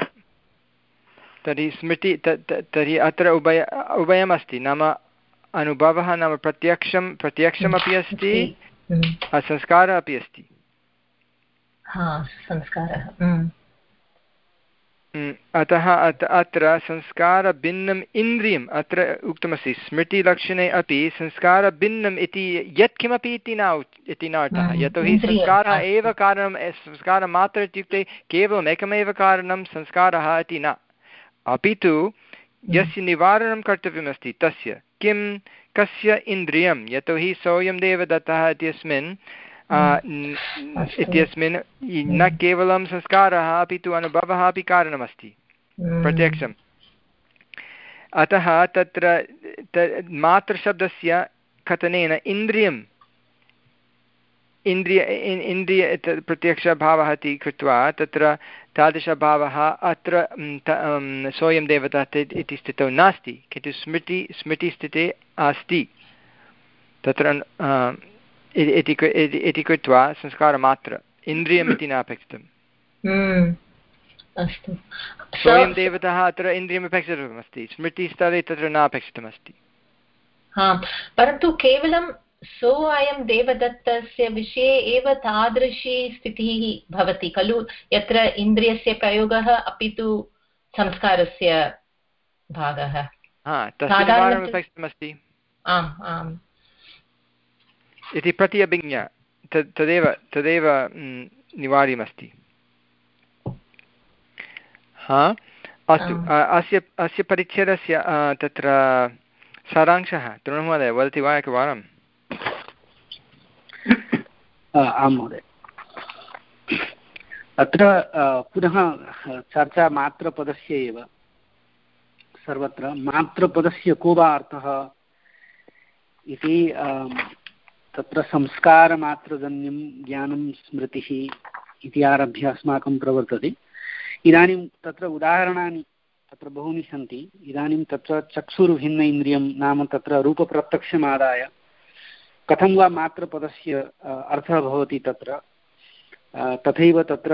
तर्हि स्मृति तर्हि अत्र उभय उभयमस्ति, नाम अनुभवः नाम प्रत्यक्षं प्रत्यक्षमपि अस्ति, संस्कारः अपि अस्ति। संस्कारः अतः अत्र संस्कारभिन्नम् इन्द्रियम् अत्र उक्तमस्ति स्मृतिलक्षणे अपि संस्कारभिन्नम् इति यत्किमपि इति न इति न अर्थः यतोहि संस्कारः एव कारणं संस्कारमात्र इत्युक्ते केवलम् एकमेव कारणं संस्कारः इति न अपि तु यस्य निवारणं कर्तव्यमस्ति तस्य किं कस्य इन्द्रियं यतोहि सोऽयं देवदत्तः इत्यस्मिन् इत्यस्मिन् न केवलं संस्कारः अपि तु अनुभवः अपि कारणमस्ति प्रत्यक्षम् अतः तत्र मात्रशब्दस्य कथनेन इन्द्रियम् इन्द्रिय इन्द्रिय प्रत्यक्षभावः इति कृत्वा तत्र तादृशभावः अत्र सोऽयं देवता इति स्थितौ नास्ति किन्तु स्मृति स्मृतिस्थिते अस्ति तत्र इति कृत्वा संस्कारमात्र इन्द्रियमिति न अपेक्षितम् अस्तु सोऽयं देवतः अत्र इन्द्रियम् अपेक्षितमस्ति स्मृतिस्तरे तत्र न अपेक्षितमस्ति परन्तु केवलं सो अयं देवदत्तस्य विषये एव तादृशी स्थितिः भवति खलु यत्र इन्द्रियस्य प्रयोगः अपि तु संस्कारस्य भागः अपेक्षितमस्ति आम् आम् इति प्रति अभिज्ञा तद् तदेव तदेव निवार्यमस्ति हा अस्तु अस्य अस्य परिच्छेदस्य तत्र सारांशः तृणमहोदय वदति वा एकवारम् आं महोदय अत्र पुनः चर्चा मात्रपदस्य एव सर्वत्र मात्रपदस्य को वा अर्थः इति तत्र संस्कारमात्रजन्यं ज्ञानं स्मृतिः इति आरभ्य अस्माकं प्रवर्तते इदानीं तत्र उदाहरणानि तत्र बहूनि सन्ति इदानीं तत्र चक्षुर्भिन्न इन्द्रियं नाम तत्र रूपप्रत्यक्षमादाय कथं वा मात्रपदस्य अर्थः भवति तत्र तथैव तत्र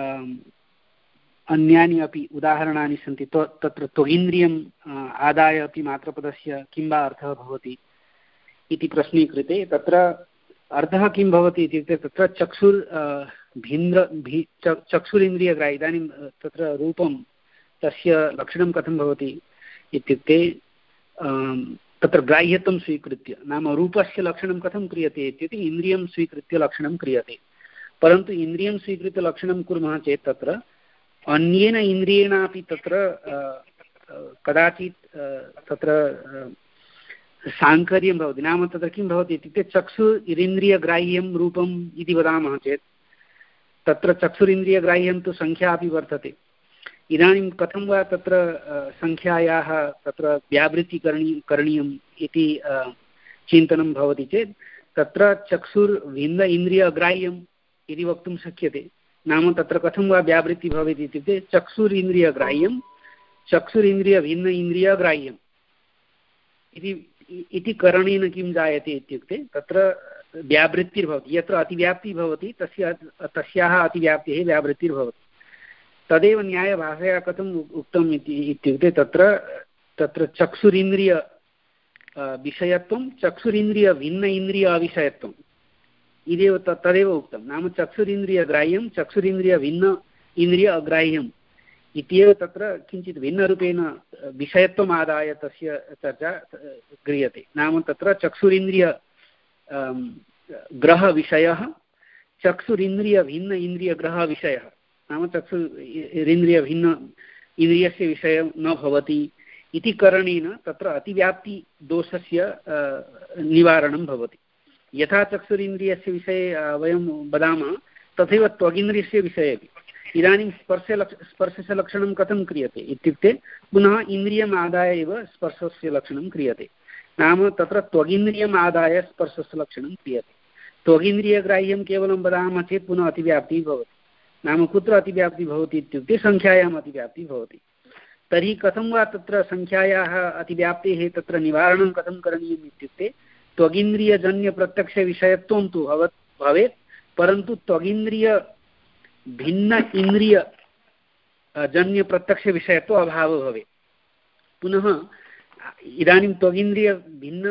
अन्यानि अपि उदाहरणानि सन्ति तत्र त्वगिन्द्रियम् आदाय अपि मात्रपदस्य किं वा अर्थः भवति इति प्रश्ने कृते तत्र अर्थः किं भवति इत्युक्ते तत्र चक्षुर् भिन्द्र भी चक्षुरिन्द्रियग्राह्य इदानीं तत्र रूपं तस्य लक्षणं कथं भवति इत्युक्ते तत्र ग्राह्यत्वं स्वीकृत्य नाम रूपस्य लक्षणं कथं क्रियते इत्युक्ते इन्द्रियं स्वीकृत्य लक्षणं क्रियते परन्तु इन्द्रियं स्वीकृत्य लक्षणं कुर्मः चेत् तत्र अन्येन इन्द्रियेणापि तत्र कदाचित् तत्र साङ्कर्यं भवति नाम तत्र किं भवति इत्युक्ते चक्षुरिन्द्रियग्राह्यं रूपम् इति वदामः चेत् तत्र चक्षुरिन्द्रियग्राह्यं तु संख्या अपि वर्तते इदानीं कथं वा तत्र संख्यायाः तत्र व्यावृत्तिकरणी करणीयम् इति चिन्तनं भवति चेत् तत्र चक्षुर्भिन्न इन्द्रियग्राह्यम् इति वक्तुं शक्यते नाम तत्र कथं वा व्यावृत्तिः भवति इत्युक्ते चक्षुरिन्द्रियग्राह्यं चक्षुरिन्द्रियभिन्न इन्द्रियग्राह्यम् इति इति करणेन किं जायते इत्युक्ते तत्र व्यावृत्तिर्भवति यत्र अतिव्याप्तिः भवति तस्य तस्याः अतिव्याप्तेः व्यावृत्तिर्भवति तदेव न्यायभाषया कथम् उक्तम् इति इत्युक्ते तत्र तत्र चक्षुरिन्द्रिय विषयत्वं चक्षुरिन्द्रियभिन्न इन्द्रिय अविषयत्वम् इदेव तदेव उक्तं नाम चक्षुरिन्द्रियग्राह्यं चक्षुरिन्द्रियभिन्न इन्द्रिय अग्राह्यम् इत्येव तत्र किञ्चित् भिन्नरूपेण विषयत्वम् आदाय तस्य चर्चा क्रियते नाम तत्र चक्षुरिन्द्रिय ग्रहविषयः चक्षुरिन्द्रियभिन्न इन्द्रियग्रहविषयः नाम चक्षुरिन्द्रियभिन्न इन्द्रियस्य विषयं न भवति इति करणेन तत्र अतिव्याप्तिदोषस्य निवारणं भवति यथा चक्षुरिन्द्रियस्य विषये वयं वदामः तथैव त्वगिन्द्रियस्य विषये अपि इदानीं स्पर्श स्पर्शस्य लक्षणं कथं क्रियते इत्युक्ते पुनः इन्द्रियम् आदाय एव स्पर्शस्य लक्षणं क्रियते नाम तत्र त्वगिन्द्रियम् आदाय स्पर्शस्य लक्षणं क्रियते त्वगिन्द्रियग्राह्यं केवलं वदामः चेत् पुनः अतिव्याप्तिः भवति नाम कुत्र अतिव्याप्तिः भवति इत्युक्ते संख्यायाम् अतिव्याप्तिः भवति तर्हि कथं वा तत्र संख्यायाः अतिव्याप्तेः तत्र निवारणं कथं करणीयम् इत्युक्ते त्वगिन्द्रियजन्यप्रत्यक्षविषयत्वं तु भवत् भवेत् परन्तु त्वगिन्द्रिय भिन्न इन्द्रिय जन्यप्रत्यक्षविषयत्व अभावः भवेत् पुनः इदानीं त्वगिन्द्रिय भिन्न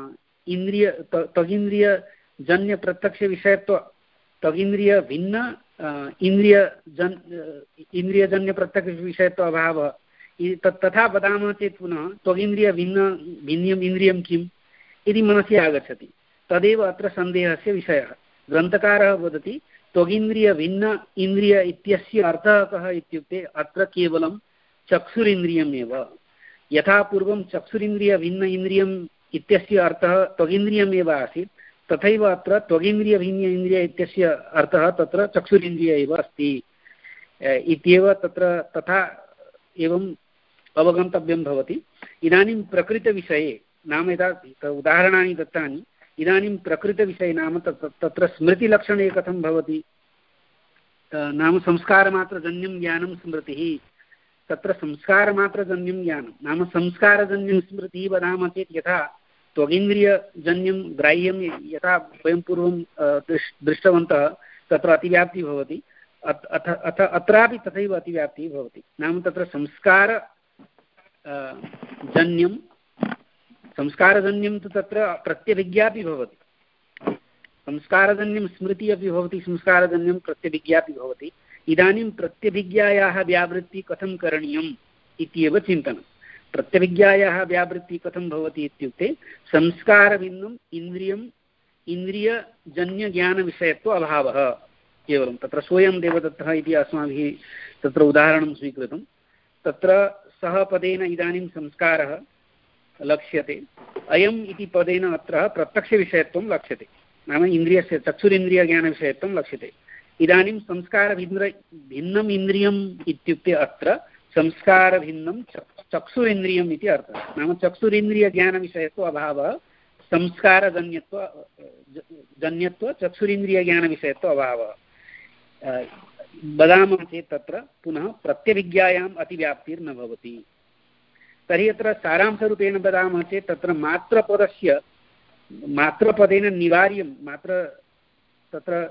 इन्द्रिय त्वगिन्द्रियजन्यप्रत्यक्षविषयत्व त्वगिन्द्रिय भिन्न इन्द्रियजन् इन्द्रियजन्यप्रत्यक्षविषयत्व अभावः तथा वदामः चेत् पुनः त्वगिन्द्रियभिन्न भिन्नम् इन्द्रियं किम् इति मनसि आगच्छति। तदेव अत्र सन्देहस्य विषयः। ग्रन्थकारः वदति त्वगिन्द्रियभिन्न इन्द्रिय इत्यस्य अर्थः कः इत्युक्ते अत्र केवलं चक्षुरिन्द्रियमेव। यथा पूर्वं चक्षुरिन्द्रियभिन्न इन्द्रियम् इत्यस्य अर्थः त्वगिन्द्रियमेव आसीत्, तथैव अत्र त्वगिन्द्रियभिन्न इन्द्रिय इत्यस्य अर्थः तत्र चक्षुरिन्द्रिय एव अस्ति इत्येव तत्र तथा एवं अवगन्तव्यं भवति। इदानीं प्रकृतविषये नाम यदा उदाहरणानि दत्तानि, इदानीं प्रकृतविषये नाम तत्र स्मृतिलक्षणे कथं भवति नाम संस्कारमात्रजन्यं ज्ञानं स्मृतिः। तत्र संस्कारमात्रजन्यं ज्ञानं नाम संस्कारजन्यं स्मृतिः वदामः चेत् यथा त्वगिन्द्रियजन्यं ग्राह्यं यथा वयं पूर्वं दृष्टवन्तः तत्र अतिव्याप्तिः भवति, अथ अथ अत्रापि तथैव अतिव्याप्तिः भवति। नाम तत्र संस्कार जन्यं संस्कारजन्यं तु तत्र प्रत्यभिज्ञापि भवति, संस्कारजन्यं स्मृतिः अपि भवति, संस्कारजन्यं प्रत्यभिज्ञापि भवति। इदानीं प्रत्यभिज्ञायाः व्यावृत्तिः कथं करणीयम् इत्येव चिन्तनं। प्रत्यभिज्ञायाः व्यावृत्तिः कथं भवति इत्युक्ते संस्कारभिन्नम् इन्द्रियम् इन्द्रियजन्यज्ञानविषयत्व अभावः केवलं। तत्र स्वयं देवदत्तः इति अस्माभिः तत्र उदाहरणं स्वीकृतं। तत्र सः पदेन इदानीं संस्कारः लक्ष्यते, अयम् इति पदेन अत्र प्रत्यक्षविषयत्वं लक्ष्यते, नाम इन्द्रियस्य चक्षुरिन्द्रियज्ञानविषयत्वं लक्ष्यते। इदानीं संस्कारभिन्न भिन्नम् इन्द्रियम् इत्युक्ते अत्र संस्कारभिन्नं चक्षुरिन्द्रियम् इति अर्थः। नाम चक्षुरिन्द्रियज्ञानविषयत्व अभावः संस्कारजन्यत्व जन्यत्व चक्षुरिन्द्रियज्ञानविषयत्व अभावः वदामः चेत् तत्र पुनः प्रत्यभिज्ञायाम् अतिव्याप्तिर्न भवति। तर्हि अत्र सारांशरूपेण वदामः चेत् तत्र मात्रपदस्य मात्रपदेन निवार्यं मात्र तत्र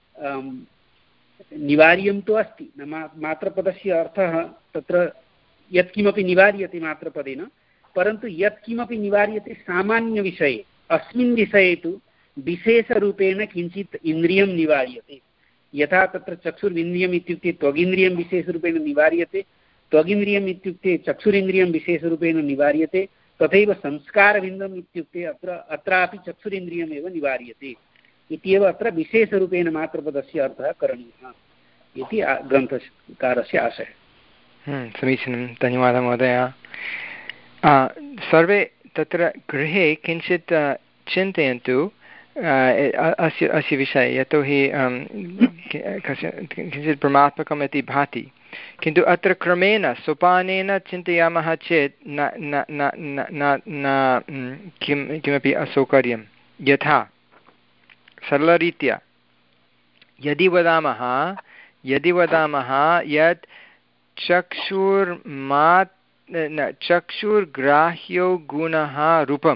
निवार्यं तु अस्ति, नाम मात्रपदस्य अर्थः तत्र यत्किमपि निवार्यते मात्रपदेन, परन्तु यत्किमपि निवार्यते सामान्यविषये अस्मिन् विषये तु विशेषरूपेण किञ्चित् इन्द्रियं निवार्यते। यथा तत्र चक्षुरिन्द्रियम् इत्युक्ते त्वगिन्द्रियं विशेषरूपेण निवार्यते, त्वगिन्द्रियम् इत्युक्ते चक्षुरिन्द्रियं विशेषरूपेण निवार्यते, तथैव संस्कारभिन्नम् इत्युक्ते अत्र अत्रापि चक्षुरिन्द्रियमेव निवार्यते इत्येव अत्र विशेषरूपेण मात्रपदस्य अर्थः करणीयः इति ग्रन्थकारस्य आशयः। समीचीनं, धन्यवादः महोदय। सर्वे तत्र गृहे किञ्चित् चिन्तयन्तु अस्य अस्य विषये, यतोहि किञ्चित् भ्रमात्मकम् इति भाति, किन्तु अत्र क्रमेण सोपानेन चिन्तयामः चेत् न न न न न किं किमपि असौकर्यं। यथा सरलरीत्या यदि वदामः यदि वदामः यत् चक्षुर्मा चक्षुर्ग्राह्यो गुणः रूपं,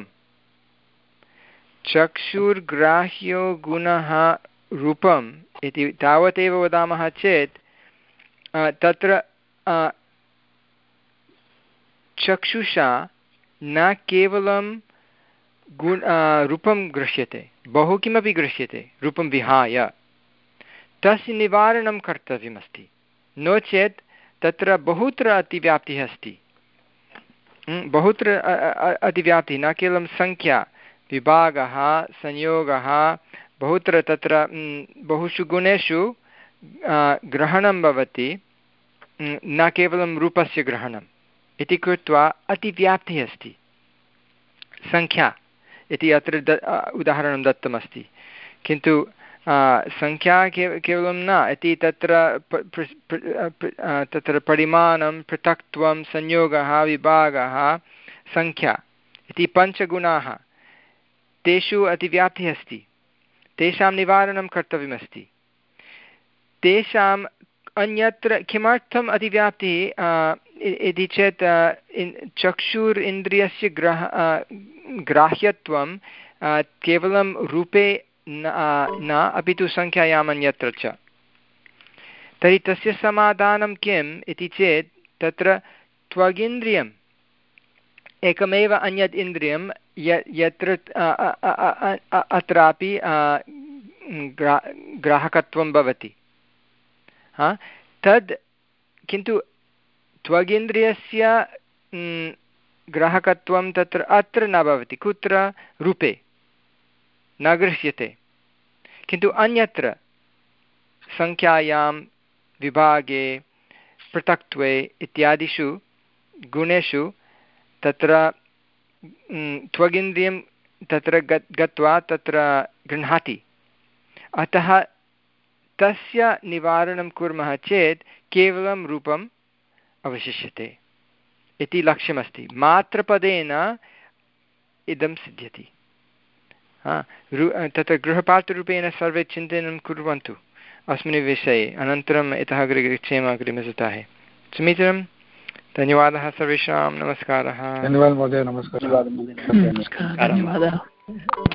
चक्षुर्ग्राह्यो गुणः रूपम् इति तावदेव वदामः चेत् तत्र चक्षुषा न केवलं गुण रूपं गृह्यते, बहु किमपि गृह्यते रूपं विहाय। तस्य निवारणं कर्तव्यमस्ति, नो चेत् तत्र बहुत्र अतिव्याप्तिः अस्ति। बहुत्र अतिव्याप्तिः न केवलं संख्या, विभागः, संयोगः, बहुत्र तत्र बहुषु गुणेषु ग्रहणं भवति, न केवलं रूपस्य ग्रहणम् इति कृत्वा अतिव्याप्तिः अस्ति। संख्या इति अत्र द उदाहरणं दत्तमस्ति, किन्तु संख्या केव केवलं न इति तत्र तत्र परिमाणं, पृथक्त्वं, संयोगः, विभागः, संख्या इति पञ्चगुणाः, तेषु अतिव्याप्तिः अस्ति। तेषां निवारणं कर्तव्यमस्ति। तेषाम् अन्यत्र किमर्थम् अतिव्याप्तिः इति चेत् चक्षुर् इन्द्रियस्य ग्रह ग्राह्यत्वं केवलं रूपे न अपि तु संख्यायाम् अन्यत्र च। तर्हि तस्य समाधानं किम् इति चेत् तत्र त्वगिन्द्रियम् एकमेव अन्यत् इन्द्रियं यत्र अत्रापि ग्रा ग्राहकत्वं भवति, हा तद् किन्तु त्वगिन्द्रियस्य ग्राहकत्वं तत्र अत्र न भवति, कुत्र रूपे न गृह्यते, किन्तु अन्यत्र सङ्ख्यायां विभागे पृथक्त्वे इत्यादिषु गुणेषु तत्र त्वगिन्द्रियं तत्र गत्वा तत्र गृह्णाति। अतः तस्य निवारणं कुर्मः चेत् केवलं रूपम् अवशिष्यते इति लक्ष्यमस्ति। मात्रपदेन इदं सिद्ध्यति। हा तत्र गृहपाठरूपेण सर्वे चिन्तनं कुर्वन्तु अस्मिन् विषये, अनन्तरम् इतः अग्रे गच्छेम अग्रिमसप्ताहे। समीचीनं, धन्यवादः सर्वेषां, नमस्कारः। धन्यवादः महोदय, नमस्कारः। नमस्कारः, धन्यवादः।